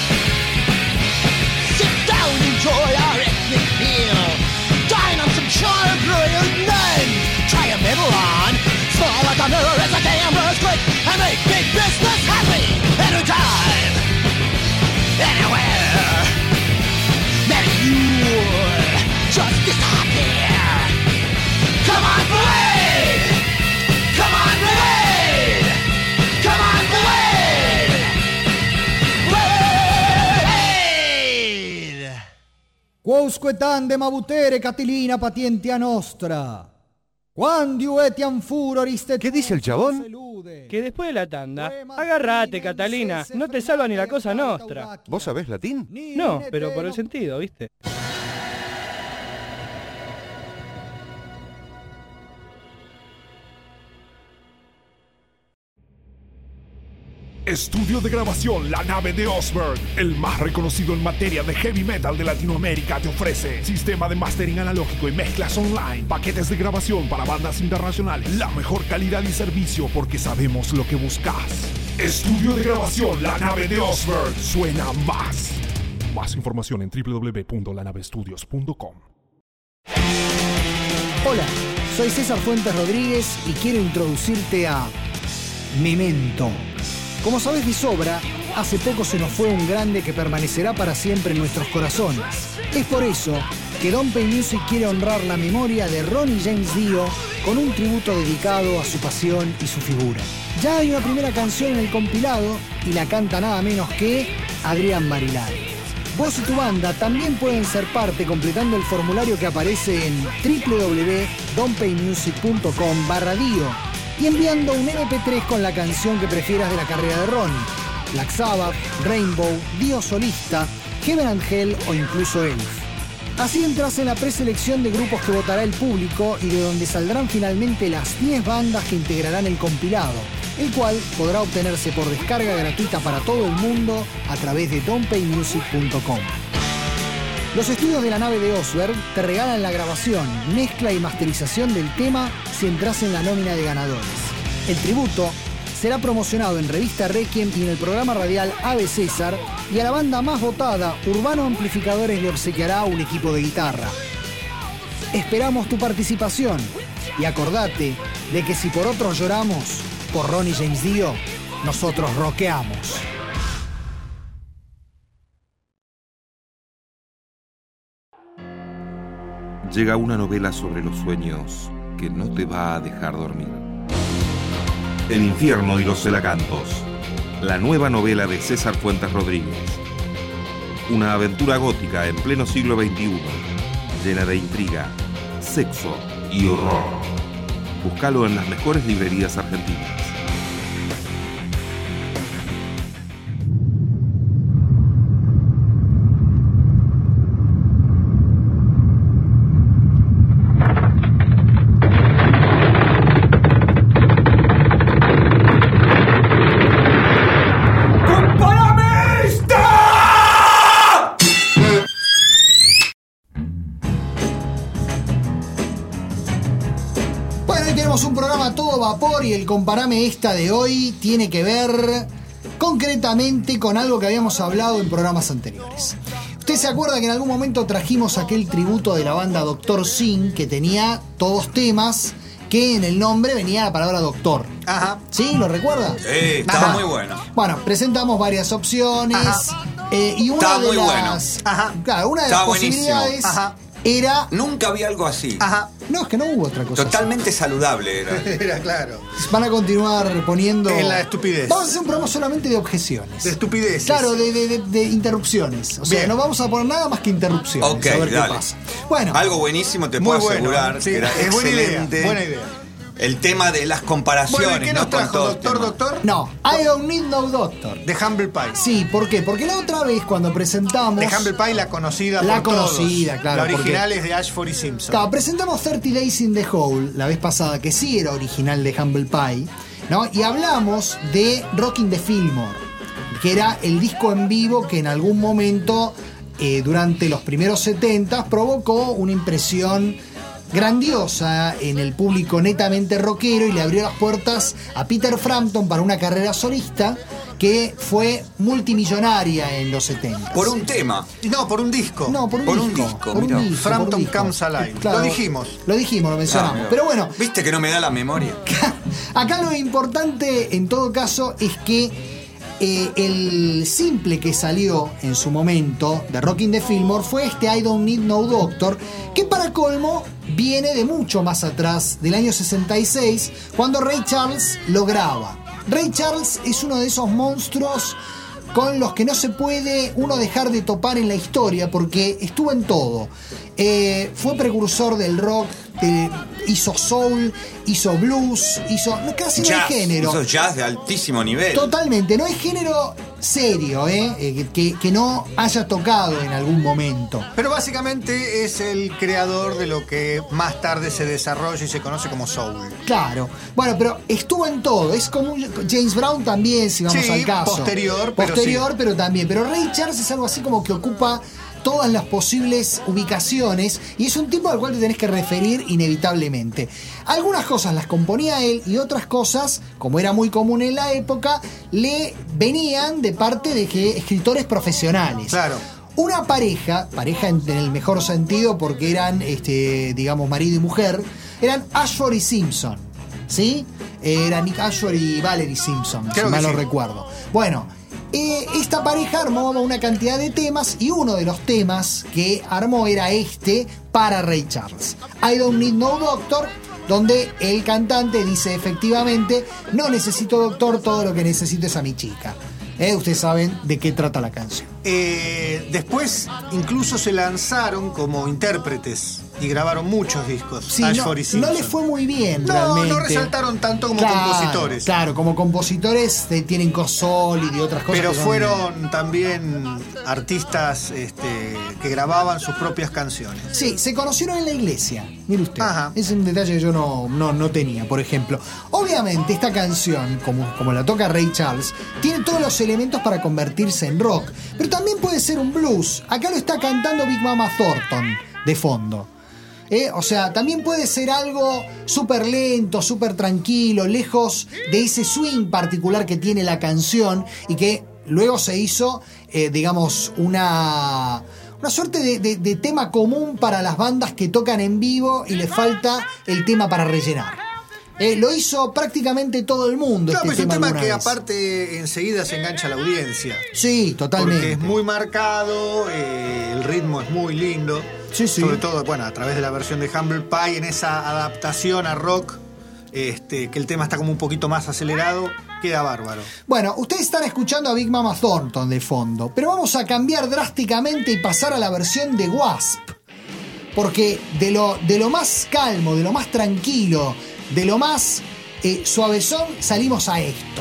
Sit down, enjoy our ethnic meal. Dine on some charbroiled nuns. Try a middle on. Small like a mirror as the cameras click and make big business happy. Anytime, anywhere. Maybe you'll just disappear. Come on, Blade! Come on, Blade! Come on, Blade! Blade! Quousque tandem abutere, Catilina, patientia nostra. Quando etiam furoris te... ¿Qué dice el chabón? Que después de la tanda, agarrate, Catalina, no te salva ni la cosa nostra. ¿Vos sabés latín? No, pero por el sentido, ¿viste? Estudio de grabación La Nave de Osberg, el más reconocido en materia de heavy metal de Latinoamérica, te ofrece sistema de mastering analógico y mezclas online, paquetes de grabación para bandas internacionales, la mejor calidad y servicio porque sabemos lo que buscas. Estudio de grabación La Nave de Osberg, suena más. Más información en doble u doble u doble u punto la nave estudios punto com. Hola, soy César Fuentes Rodríguez y quiero introducirte a Memento. Como sabes de sobra, hace poco se nos fue un grande que permanecerá para siempre en nuestros corazones. Es por eso que Don't Pay Music quiere honrar la memoria de Ronnie James Dio con un tributo dedicado a su pasión y su figura. Ya hay una primera canción en el compilado y la canta nada menos que Adrián Marilari. Vos y tu banda también pueden ser parte completando el formulario que aparece en doble u doble u doble u punto don't pay music punto com barra Dio y enviando un eme pe tres con la canción que prefieras de la carrera de Ronnie. Black Sabbath, Rainbow, Dio solista, Heaven and Hell o incluso Elf. Así entras en la preselección de grupos que votará el público y de donde saldrán finalmente las diez bandas que integrarán el compilado, el cual podrá obtenerse por descarga gratuita para todo el mundo a través de don't pay music punto com. Los estudios de la nave de Osberg te regalan la grabación, mezcla y masterización del tema si entras en la nómina de ganadores. El tributo será promocionado en Revista Requiem y en el programa radial Ave César, y a la banda más votada, Urbano Amplificadores, le obsequiará un equipo de guitarra. Esperamos tu participación y acordate de que si por otros lloramos, por Ronnie James Dio, nosotros rockeamos. Llega una novela sobre los sueños que no te va a dejar dormir. El infierno y los celacantos, la nueva novela de César Fuentes Rodríguez. Una aventura gótica en pleno siglo veintiuno, llena de intriga, sexo y horror. Búscalo en las mejores librerías argentinas. Vapor, y el Comparame esta de hoy tiene que ver concretamente con algo que habíamos hablado en programas anteriores. Usted se acuerda que en algún momento trajimos aquel tributo de la banda Doctor Sin, que tenía todos temas que en el nombre venía la palabra doctor. Ajá. ¿Sí? ¿Lo recuerda? Sí, estaba Ajá. muy bueno. Bueno, presentamos varias opciones. Eh, y una estaba de muy las, bueno. Ajá. Claro, una de estaba las posibilidades Ajá. era... Nunca había algo así. Ajá. No, es que no hubo otra cosa. Totalmente así. saludable era. Era claro. Van a continuar poniendo... En la estupidez. Vamos a hacer un programa solamente de objeciones. De estupideces. Claro, de, de, de, de interrupciones. O sea, Bien. no vamos a poner nada más que interrupciones. Ok, a ver dale. qué pasa. Bueno. Algo buenísimo, te puedo bueno, asegurar. sí, que era es buena excelente. idea, buena idea. El tema de las comparaciones. Bueno, ¿y qué nos ¿no? trajo, doctor, doctor? No, I Don't Need No Doctor. De Humble Pie. Sí, ¿por qué? Porque la otra vez cuando presentamos... De Humble Pie, la conocida La por conocida, todos. claro. La original porque... es de Ashford y Simpson. Claro, presentamos thirty Days in the Hole la vez pasada, que sí era original de Humble Pie, ¿no? Y hablamos de Rockin' the Fillmore, que era el disco en vivo que en algún momento, eh, durante los primeros setenta, provocó una impresión grandiosa en el público netamente rockero y le abrió las puertas a Peter Frampton para una carrera solista que fue multimillonaria en los setenta. Por un tema. No, por un disco. No, por un por disco. Un disco por un disco Frampton por un disco. Comes Alive. Claro, lo dijimos. Lo dijimos, lo mencionamos. Ah, Pero bueno. ¿Viste que no me da la memoria? Acá lo importante en todo caso es que Eh, el simple que salió en su momento de Rockin' the Fillmore fue este I Don't Need No Doctor, que para colmo viene de mucho más atrás, del año sesenta y seis, cuando Ray Charles lo graba. Ray Charles es uno de esos monstruos con los que no se puede uno dejar de topar en la historia, porque estuvo en todo. Eh, fue precursor del rock, de, hizo soul, hizo blues, hizo... Casi no jazz, hay género. Hizo jazz de altísimo nivel. Totalmente, no hay género serio, ¿eh? eh que, que no haya tocado en algún momento. Pero básicamente es el creador de lo que más tarde se desarrolla y se conoce como soul. Claro. Bueno, pero estuvo en todo. Es como un, James Brown también, si vamos sí, al caso. Posterior, pero Posterior, sí. pero también. Pero Ray Charles es algo así como que ocupa todas las posibles ubicaciones y es un tipo al cual te tenés que referir inevitablemente. Algunas cosas las componía él y otras cosas, como era muy común en la época, le venían de parte de que escritores profesionales. Claro. Una pareja, pareja en, en el mejor sentido porque eran, este, digamos, marido y mujer, eran Ashford y Simpson, ¿sí? Era Nick Ashford y Valerie Simpson, Creo si mal que no sí. recuerdo. Bueno, eh, esta pareja armó una cantidad de temas y uno de los temas que armó era este para Ray Charles, I Don't Need No Doctor, donde el cantante dice efectivamente, no necesito doctor, todo lo que necesito es a mi chica. Eh, ustedes saben de qué trata la canción. Eh, después incluso se lanzaron como intérpretes y grabaron muchos discos. Sí, Ashford no, y Simpson. no le fue muy bien No, realmente. no resaltaron tanto como Claro, compositores. Claro, como compositores eh, tienen Cosol y de otras cosas. Pero que son- fueron también artistas este, que grababan sus propias canciones. Sí, se conocieron en la iglesia. Mire usted. Ajá. Es un detalle que yo no, no, no tenía, por ejemplo. Obviamente, esta canción, como, como la toca Ray Charles, tiene todos los elementos para convertirse en rock. Pero también puede ser un blues. Acá lo está cantando Big Mama Thornton, de fondo. ¿Eh? O sea, también puede ser algo súper lento, súper tranquilo, lejos de ese swing particular que tiene la canción y que luego se hizo, eh, digamos, una, una suerte de, de, de tema común para las bandas que tocan en vivo y les falta el tema para rellenar. Eh, lo hizo prácticamente todo el mundo. Claro, este pero es un tema tema alguna que vez. aparte enseguida se engancha a la audiencia. Sí, totalmente. Porque es muy marcado, eh, el ritmo es muy lindo. Sí, sí. Sobre todo, bueno, a través de la versión de Humble Pie, en esa adaptación a rock, este, que el tema está como un poquito más acelerado, queda bárbaro. Bueno, ustedes están escuchando a Big Mama Thornton de fondo, pero vamos a cambiar drásticamente y pasar a la versión de Wasp. Porque de lo, de lo más calmo, de lo más tranquilo, de lo más eh, suavezón, salimos a esto.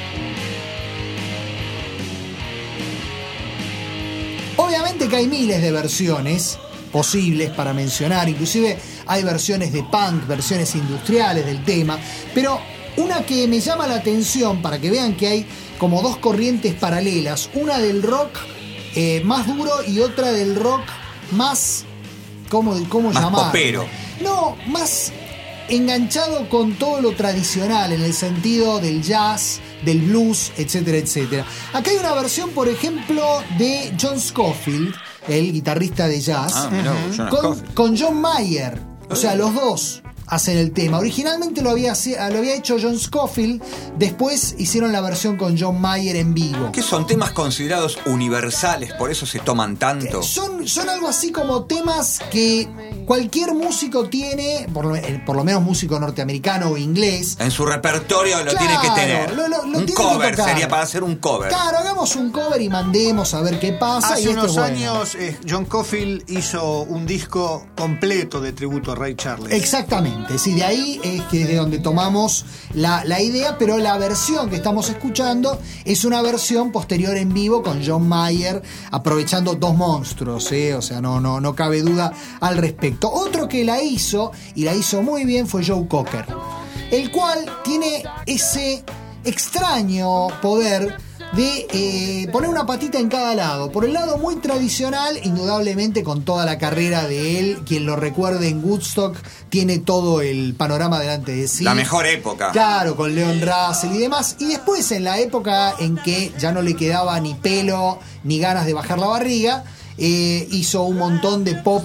Obviamente que hay miles de versiones posibles para mencionar, inclusive hay versiones de punk, versiones industriales del tema, pero una que me llama la atención para que vean que hay como dos corrientes paralelas, una del rock eh, más duro y otra del rock más, ¿cómo, cómo Más llamarlo? popero. No, más enganchado con todo lo tradicional en el sentido del jazz, del blues, etcétera, etcétera. Acá hay una versión, por ejemplo, de John Scofield, el guitarrista de jazz, Ah, mirá, John con, Scofield. con John Mayer. O sea, los dos hacen el tema. Originalmente lo había, lo había hecho John Scofield, después hicieron la versión con John Mayer en vivo. Que son temas considerados universales, por eso se toman tanto. Son, son algo así como temas que cualquier músico tiene, por lo, por lo menos músico norteamericano o inglés. En su repertorio lo Claro, tiene que tener. lo- lo- lo un tiene que cover, tocar. sería para hacer un cover. Claro, hagamos un cover y mandemos a ver qué pasa. y Hace esto unos es bueno. años eh, John Scofield hizo un disco completo de tributo a Ray Charles. Exactamente, sí, de ahí es que de donde tomamos la, la idea, pero la versión que estamos escuchando es una versión posterior en vivo con John Mayer, aprovechando dos monstruos, ¿eh? O sea, no, no, no cabe duda al respecto. Otro que la hizo, y la hizo muy bien, fue Joe Cocker, el cual tiene ese extraño poder de eh, poner una patita en cada lado. Por el lado muy tradicional, indudablemente con toda la carrera de él, quien lo recuerde en Woodstock, tiene todo el panorama delante de sí. La mejor época. Claro, con Leon Russell y demás. Y después, en la época en que ya no le quedaba ni pelo ni ganas de bajar la barriga, eh, hizo un montón de pop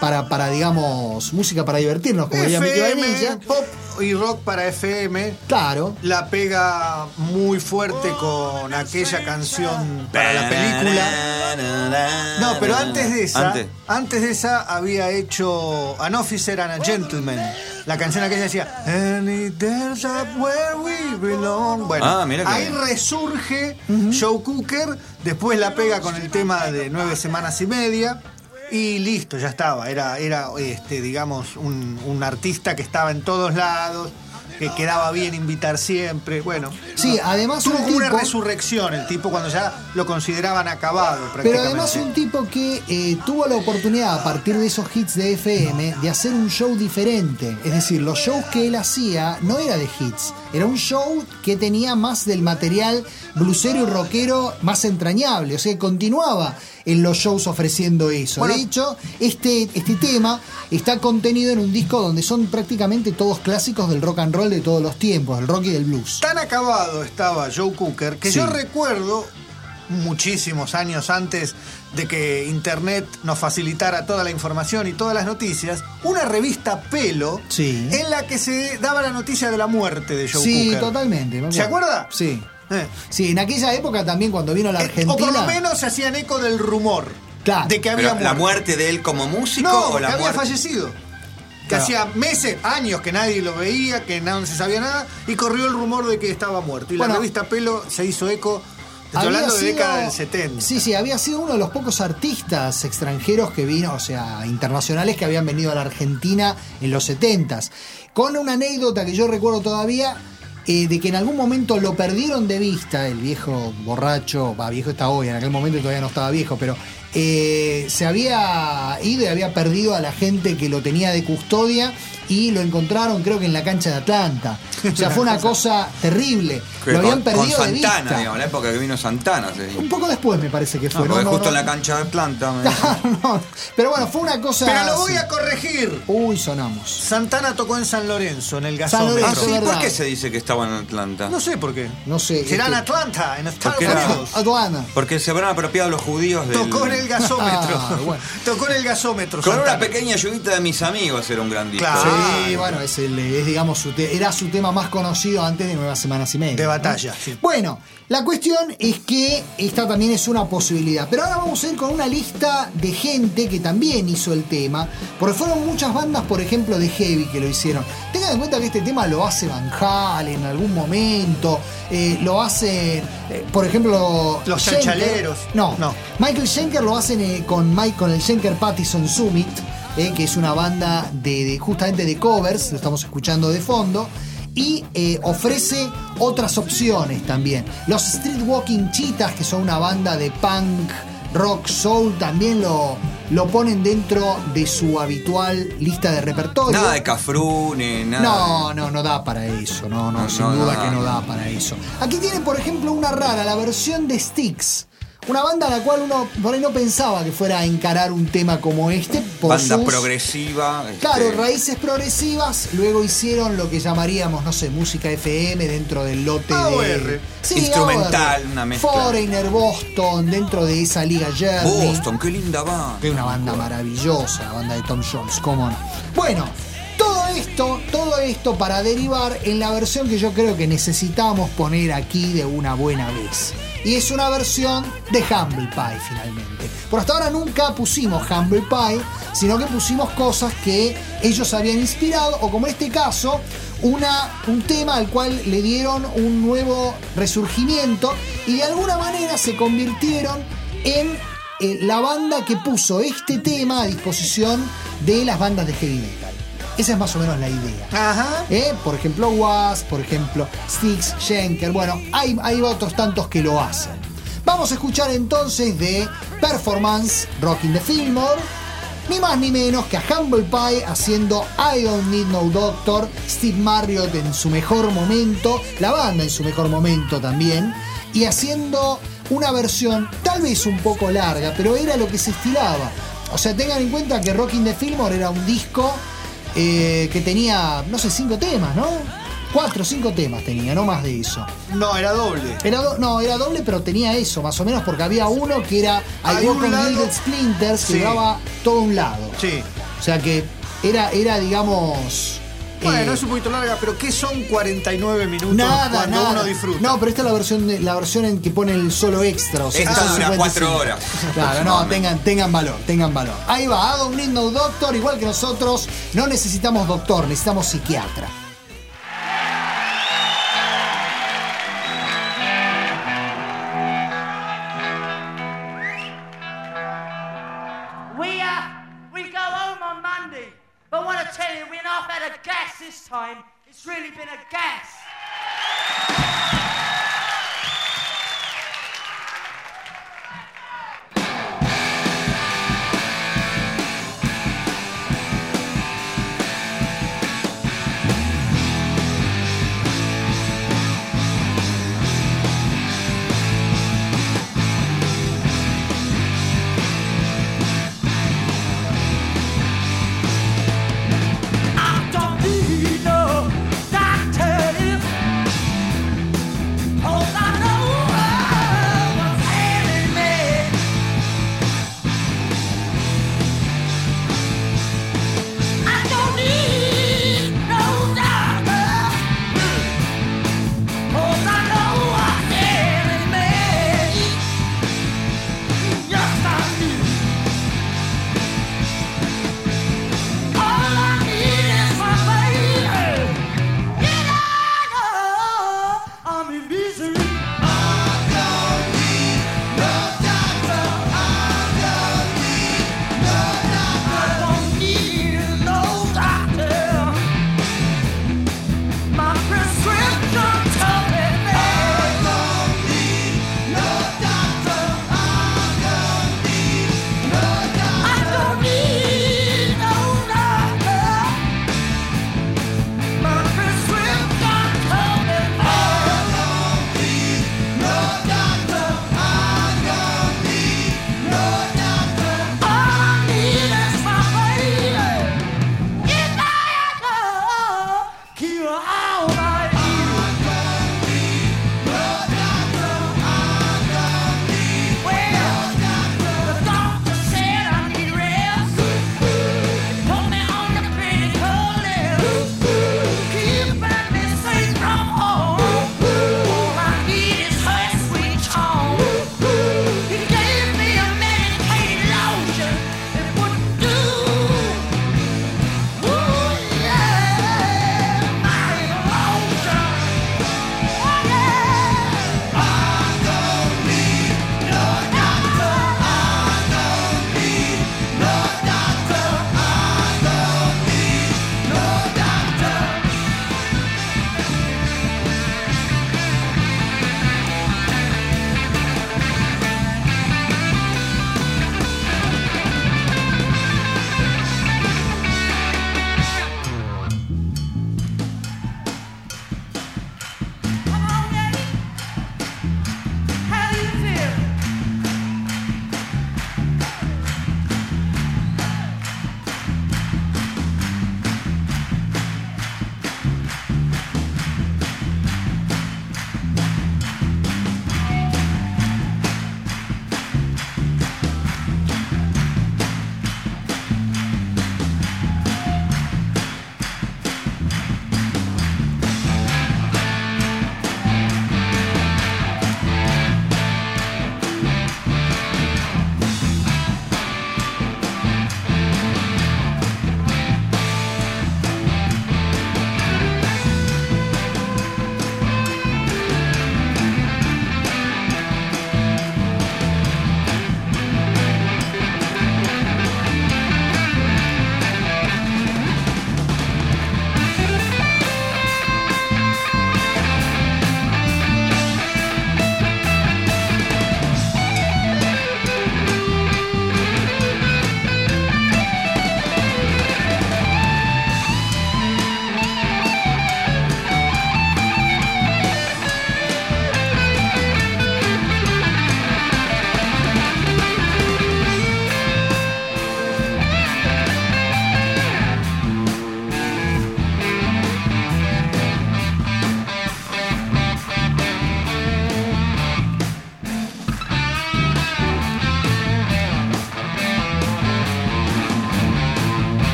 para, para digamos, música para divertirnos, como diría Mickey F M, Vainilla. pop y rock para F M. Claro. La pega muy fuerte con aquella canción para la película. No, pero antes de esa, Antes. antes de esa había hecho An Officer and a Gentleman. La canción aquella decía And there's up where we belong. Bueno, Ah, mira que ahí bien. resurge Joe Cooker, después la pega con el tema de Nueve Semanas y Media. Y listo, ya estaba. Era, era este, digamos, un, un artista que estaba en todos lados, que quedaba bien invitar siempre. Bueno, Sí, además tuvo un como una tipo- resurrección el tipo cuando ya lo consideraban acabado Pero prácticamente. además un tipo que eh, tuvo la oportunidad a partir de esos hits de F M de hacer un show diferente. Es decir, los shows que él hacía no era de hits, era un show que tenía más del material blusero y rockero más entrañable. O sea, continuaba en los shows ofreciendo eso. Bueno, de hecho, este, este tema está contenido en un disco donde son prácticamente todos clásicos del rock and roll de todos los tiempos, del rock y del blues. Tan acabado estaba Joe Cooker que Sí. yo recuerdo muchísimos años antes de que internet nos facilitara toda la información y todas las noticias, una revista Pelo Sí. en la que se daba la noticia de la muerte de Joe Sí, Cooker. totalmente. me ¿Se acuerdo. acuerda? Sí. Eh. Sí, en aquella época también cuando vino a la Eh, Argentina. O por lo menos se hacían eco del rumor Claro. de que había Pero, ¿la muerto. muerte de él como músico No, o la que había muerte? fallecido. Que Claro. hacía meses, años que nadie lo veía, que no se sabía nada, y corrió el rumor de que estaba muerto. Y Bueno, la revista Pelo se hizo eco. Estoy Había hablando de sido- década del setenta. Sí, sí, había sido uno de los pocos artistas extranjeros que vino, o sea, internacionales que habían venido a la Argentina en los setentas. Con una anécdota que yo recuerdo todavía, eh, de que en algún momento lo perdieron de vista, el viejo borracho, va, viejo está hoy, en aquel momento todavía no estaba viejo, pero eh, se había ido y había perdido a la gente que lo tenía de custodia y lo encontraron creo que en la cancha de Atlanta. O sea, fue una cosa terrible. Que Lo habían con, perdido con de Santana, vista. digamos, la época que vino Santana. Sí. Un poco después me parece que fue. No, porque no, justo no, en la no. cancha de planta. me- No, pero bueno, fue una cosa. Pero lo voy así. a corregir. Uy, sonamos. Santana tocó en San Lorenzo, en el San gasómetro. Ah, Lorenzo, sí, ¿por verdad. qué se dice que estaba en Atlanta? No sé por qué. No sé. Será en este- Atlanta, en Estados Porque era- Unidos. Aduana. Porque se habrán apropiado los judíos del... Tocó en el gasómetro. Ah, bueno. Tocó en el gasómetro. Con Santana. una pequeña ayudita de mis amigos era un gran disco. Claro. Sí, bueno, es, el, es digamos su te- era su tema más conocido antes de Nuevas Semanas y Media. De ¿no? batalla, sí. Bueno, la cuestión es que esta también es una posibilidad. Pero ahora vamos a ir con una lista de gente que también hizo el tema. Porque fueron muchas bandas, por ejemplo, de heavy que lo hicieron. Tengan en cuenta que este tema lo hace Van Halen en algún momento. eh, lo hacen, eh, por ejemplo, Los Schenker. Chanchaleros. No, No. Michael Schenker lo hacen eh, con, Mike, con el Schenker Pattison Summit, eh, que es una banda de, de- justamente de covers, lo estamos escuchando de fondo, y eh, ofrece otras opciones también. Los Streetwalking Cheetahs, que son una banda de punk, rock, soul, también lo, lo ponen dentro de su habitual lista de repertorio. Nada de cafrune, nada. No, no, no da para eso. No, no, No, sin no, duda no, que no no. da para eso. Aquí tienen, por ejemplo, una rara, la versión de Styx. Una banda a la cual uno por ahí no pensaba que fuera a encarar un tema como este. Por Banda sus, progresiva. este, Claro, raíces progresivas. Luego hicieron lo que llamaríamos, no sé, música F M dentro del lote A O de. R. Instrumental, A O R. una mezcla. Foreigner, Boston, dentro de esa liga Journey. Boston, qué linda banda. Que es una banda maravillosa, la banda de Tom Jones, cómo no. Bueno, todo esto, todo esto para derivar en la versión que yo creo que necesitamos poner aquí de una buena vez. Y es una versión de Humble Pie finalmente. Por hasta ahora nunca pusimos Humble Pie, sino que pusimos cosas que ellos habían inspirado, o como en este caso, una, un tema al cual le dieron un nuevo resurgimiento y de alguna manera se convirtieron en eh, la banda que puso este tema a disposición de las bandas de heavy metal. Esa es más o menos la idea. Ajá. ¿Eh? Por ejemplo, Was, por ejemplo, Styx, Schenker. Bueno, hay, hay otros tantos que lo hacen. Vamos a escuchar entonces de Performance, Rockin' the Fillmore, ni más ni menos que a Humble Pie haciendo I Don't Need No Doctor, Steve Marriott en su mejor momento, la banda en su mejor momento también, y haciendo una versión tal vez un poco larga, pero era lo que se estilaba. O sea, tengan en cuenta que Rockin' the Fillmore era un disco eh, que tenía, no sé, cinco temas, ¿no? Cuatro o cinco temas tenía, no más de eso. No, era doble. Era do- no, era doble, pero tenía eso, más o menos, porque había uno que era I Hay Walk un on lado- Gilded Splinters, que Sí. daba todo un lado. Sí. O sea que era, era digamos... Bueno, eh, es un poquito larga, pero ¿qué son cuarenta y nueve minutos nada, cuando nada. uno disfruta? No, pero esta es la versión, de- la versión en que pone el solo extra. O sea, Esta son dura cincuenta y cuatro cinco. horas. Claro, no, tengan, tengan valor, tengan valor. Ahí va, I Don't Need No Doctor, igual que nosotros, no necesitamos doctor, necesitamos psiquiatra. We, uh, we go home on Monday, but want to tell you, we're not had a gas this time. It's really been a gas. I don't need no doctor.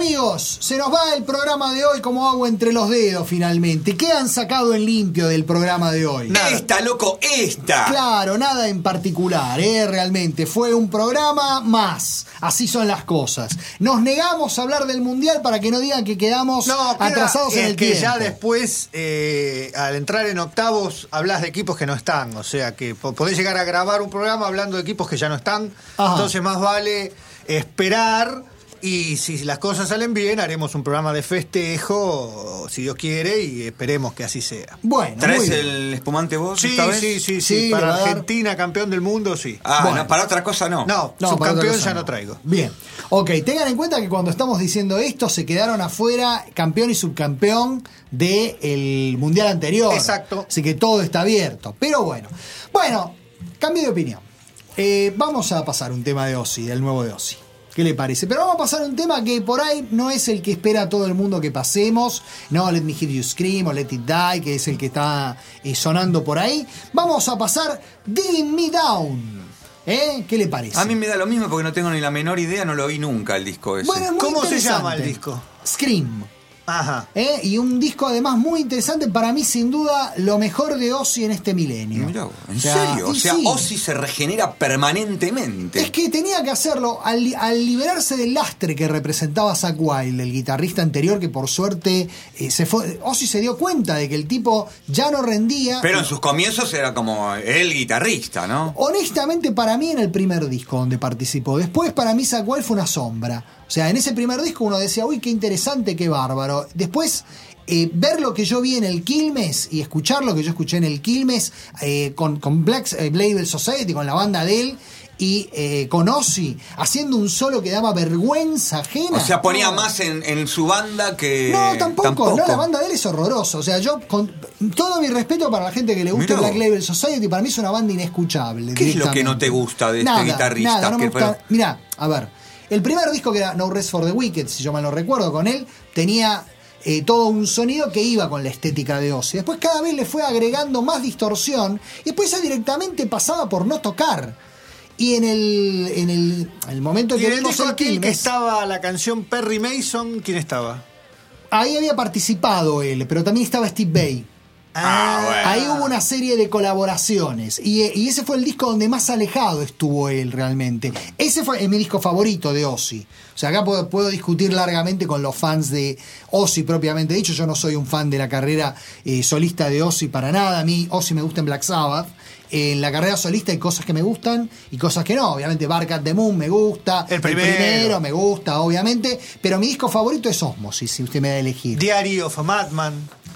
Amigos, se nos va el programa de hoy como agua entre los dedos finalmente. ¿Qué han sacado en limpio del programa de hoy? Esta, loco, esta. Claro, nada en particular, ¿eh? Realmente. Fue un programa más. Así son las cosas. Nos negamos a hablar del Mundial para que no digan que quedamos No, queda- atrasados en es el que tiempo. ya después, eh, al entrar en octavos, hablas de equipos que no están. O sea que po- podés llegar a grabar un programa hablando de equipos que ya no están. Ajá. Entonces más vale esperar. Y si las cosas salen bien, haremos un programa de festejo, si Dios quiere, y esperemos que así sea. Bueno, ¿Traes muy bien. el espumante vos Sí, esta vez? sí, sí, sí, Sí, para le va a dar. Argentina, campeón del mundo, sí. Ah, Bueno. no, para otra cosa no. No, No, para subcampeón otra cosa ya no traigo. Bien. Ok, tengan en cuenta que cuando estamos diciendo esto se quedaron afuera campeón y subcampeón del mundial anterior. Exacto. Así que todo está abierto. Pero bueno. Bueno, cambio de opinión. Eh, vamos a pasar un tema de Ozzy, del nuevo de Ozzy. ¿Qué le parece? Pero vamos a pasar un tema que por ahí no es el que espera todo el mundo que pasemos. No, Let Me Hear You Scream o Let It Die, que es el que está eh, sonando por ahí. Vamos a pasar Digging Me Down. ¿Eh? ¿Qué le parece? A mí me da lo mismo porque no tengo ni la menor idea, no lo vi nunca el disco ese. Bueno, es muy ¿Cómo se interesante. llama el disco? Scream. Ajá. ¿Eh? Y un disco además muy interesante, para mí sin duda lo mejor de Ozzy en este milenio. Mirá vos, ¿en O sea, serio? O y sea, sí. Ozzy se regenera permanentemente. Es que tenía que hacerlo al, li- al liberarse del lastre que representaba Zakk Wylde, el guitarrista anterior que por suerte eh, se fue. Ozzy se dio cuenta de que el tipo ya no rendía. Pero en sus comienzos era como el guitarrista, ¿no? Honestamente, para mí en el primer disco donde participó. Después, para mí, Zakk Wylde fue una sombra. O sea, en ese primer disco uno decía, uy, qué interesante, qué bárbaro. Después, eh, ver lo que yo vi en el Quilmes y escuchar lo que yo escuché en el Quilmes eh, con, con Black eh, Label Society, con la banda de él, y eh, con Ozzy, haciendo un solo que daba vergüenza ajena. O sea, ponía No. más en, en su banda que... No, tampoco, No, la banda de él es horrorosa. O sea, yo, con todo mi respeto para la gente que le gusta Mirá Black vos. Label Society, para mí es una banda inescuchable. ¿Qué es lo que no directamente. te gusta de este Nada, guitarrista? Nada, no me Que- gusta. pero- Mirá, a ver, el primer disco que era No Rest for the Wicked, si yo mal no recuerdo, con él, tenía eh, todo un sonido que iba con la estética de Ozzy. Después cada vez le fue agregando más distorsión y después ya directamente pasaba por no tocar. Y en el, en el, el momento Y que en el vimos disco el aquel que Quilmes, estaba la canción Perry Mason, ¿quién estaba? ahí había participado él, pero también estaba Steve Vai. Ah, bueno. Ahí hubo una serie de colaboraciones y, y ese fue el disco donde más alejado estuvo él realmente. Ese fue es mi disco favorito de Ozzy. O sea, acá puedo, puedo discutir largamente con los fans de Ozzy propiamente dicho. Yo no soy un fan de la carrera eh, solista de Ozzy para nada. A mí Ozzy me gusta en Black Sabbath. En la carrera solista hay cosas que me gustan y cosas que no. Obviamente Bark at the Moon me gusta. El primero. primero me gusta, obviamente. Pero mi disco favorito es Osmosis, si usted me da a elegir. Diary of a Madman.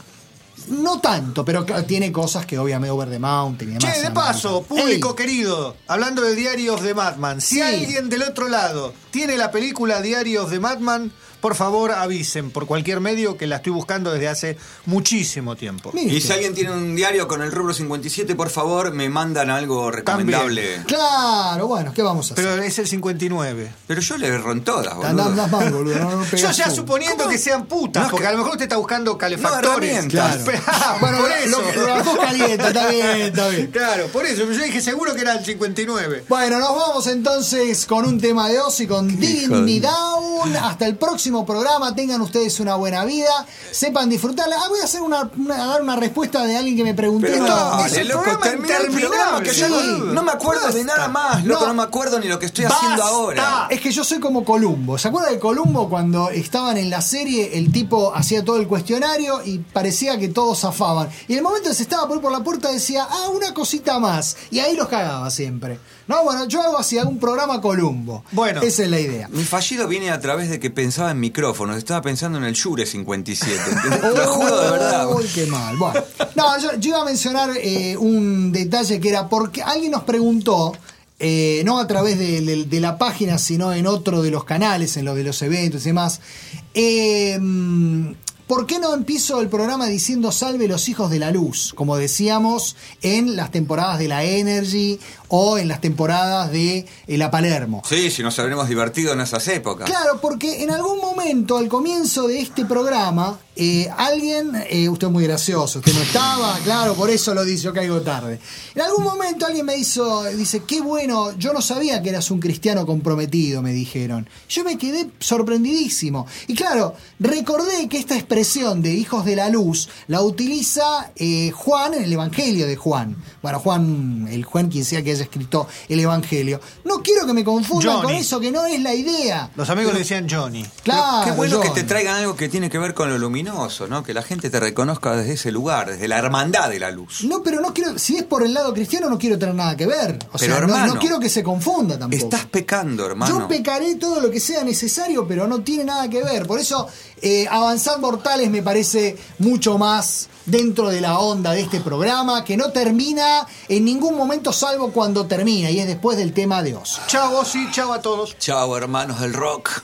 No tanto, pero claro, tiene cosas que obviamente Over the Mountain y demás. Che, de se paso, llaman. público Ey, querido, hablando de Diary of the Madman, si Sí. alguien del otro lado tiene la película Diary of the Madman, por favor avisen por cualquier medio que la estoy buscando desde hace muchísimo tiempo. mire Y usted. si alguien tiene un diario con el rubro cincuenta y siete, por favor, me mandan algo recomendable. Claro, bueno, ¿qué vamos a hacer? Pero es el cincuenta y nueve. Pero yo le erro en todas, boludo. Andás andás mal, boludo. No, no Yo pegás ya tú. suponiendo que sean putas, No, es porque que- a lo mejor usted está buscando calefactores. herramientas. Claro. Ah, Bueno, por lo, eso. lo, lo bajó caliente, está bien, está bien. Claro, por eso. Yo dije seguro que era el cincuenta y nueve. Bueno, nos vamos entonces con un tema de Ozzy, con Digging Me Down. Hasta el próximo programa. Tengan ustedes una buena vida. Sepan disfrutarla. Ah, voy a hacer una, una- a dar una respuesta de alguien que me preguntó. Pero No, dale, es un loco, programa termina el programa que yo Sí. no, no me acuerdo de nada más, loco, No. no me acuerdo ni lo que estoy haciendo Basta. ahora. Es que yo soy como Columbo. ¿Se acuerdan de Columbo cuando estaban en la serie? El tipo hacía todo el cuestionario y parecía que todos zafaban. Y en el momento que se estaba por ir por la puerta decía, ah, una cosita más. Y ahí los cagaba siempre. No, bueno, yo hago así, hago un programa Columbo. Bueno. Esa es la idea. Mi fallido viene a través de que pensaba en micrófonos, estaba pensando en el Shure cincuenta y siete. ¿entendés? Te lo juro de verdad. Uy, qué mal. Bueno, no, yo, yo iba a mencionar eh, un detalle que era porque alguien nos preguntó, eh, no a través de, de- de la página, sino en otro de los canales, en los de los eventos y demás. Eh, ¿Por qué no empiezo el programa diciendo salve los hijos de la luz? Como decíamos en las temporadas de la Energy o en las temporadas de eh, la Palermo. Sí, si nos habremos divertido en esas épocas. Claro, porque en algún momento, al comienzo de este programa, eh, alguien, eh, usted es muy gracioso, usted no estaba, claro, por eso lo dice, yo caigo tarde. En algún momento alguien me hizo, dice, qué bueno, yo no sabía que eras un cristiano comprometido, me dijeron. Yo me quedé sorprendidísimo. Y claro, recordé que esta expresión de hijos de la luz la utiliza eh, Juan en el Evangelio de Juan. Bueno, Juan, el Juan quien sea que haya escrito el Evangelio. No quiero que me confundan Johnny. con eso, que no es la idea. Los amigos Pero, le decían Johnny. claro, Qué bueno Johnny. que te traigan algo que tiene que ver con lo luminoso, ¿no? Que la gente te reconozca desde ese lugar, desde la hermandad de la luz. No, pero no quiero, si es por el lado cristiano, no quiero tener nada que ver. O Pero, sea, no- hermano, no, quiero que se confunda tampoco. Estás pecando, hermano. Yo pecaré todo lo que sea necesario, pero no tiene nada que ver. Por eso, eh, Avanzad Mortales me parece mucho más dentro de la onda de este programa, que no termina en ningún momento salvo cuando termina, y es después del tema de Oz. Chao, vos y chao a todos. Chao, hermanos del rock.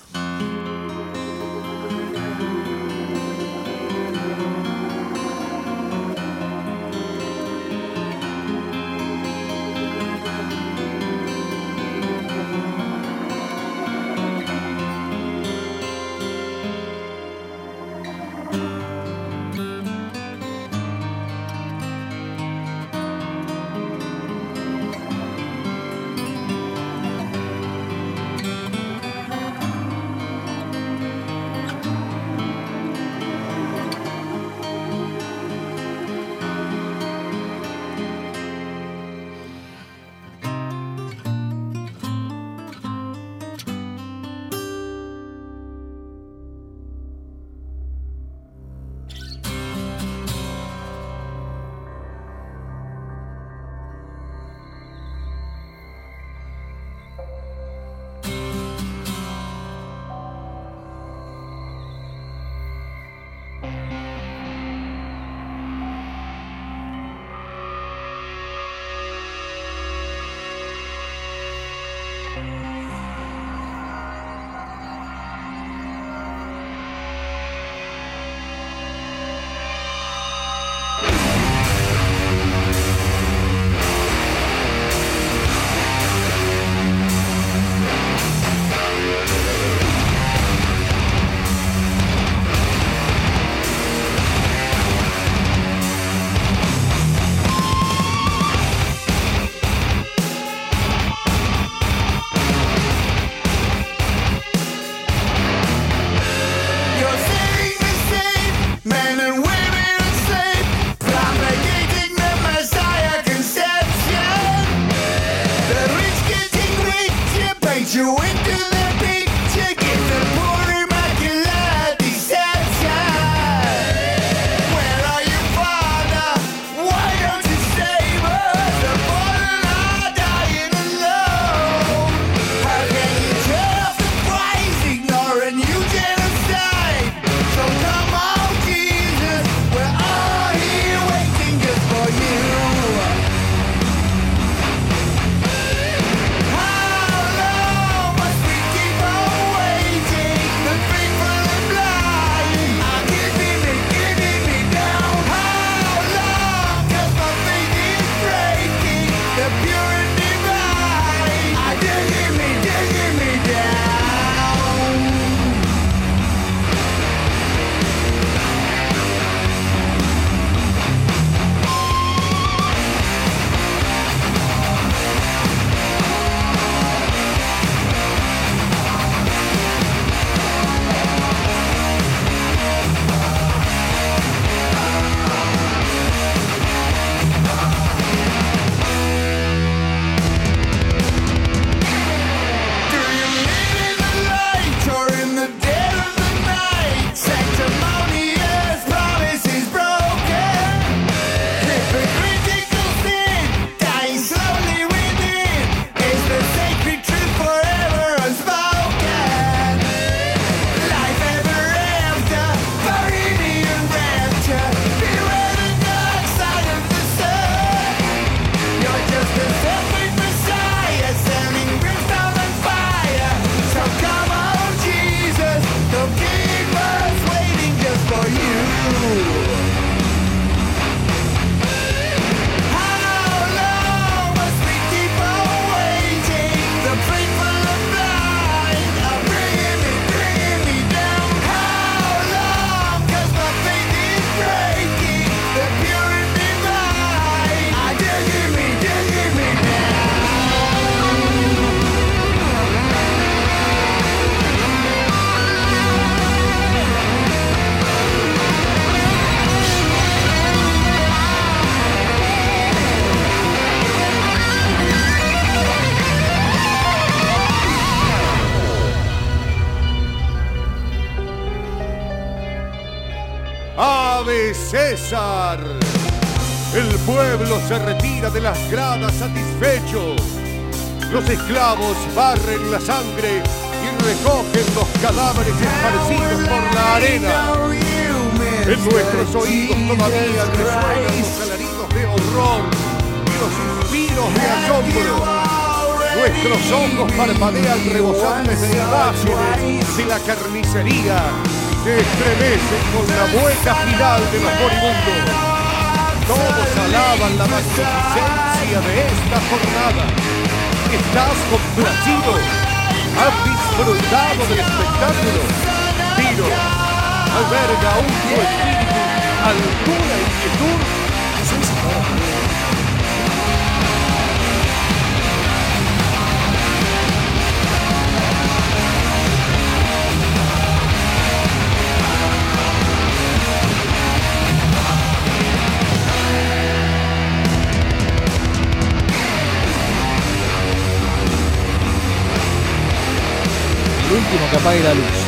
¡Ave César! El pueblo se retira de las gradas satisfecho. Los esclavos barren la sangre y recogen los cadáveres esparcidos por la arena. En nuestros oídos todavía resuenan los alaridos de horror y los suspiros de asombro. Nuestros ojos parpadean rebosantes de imágenes de la carnicería que estremecen con la mueca final de los moribundos. Todos alaban la magnificencia de esta jornada. ¿Estás complacido? ¿Has disfrutado del espectáculo? Tiro, ¿alberga aún tu espíritu alguna inquietud? El último que apague la luz.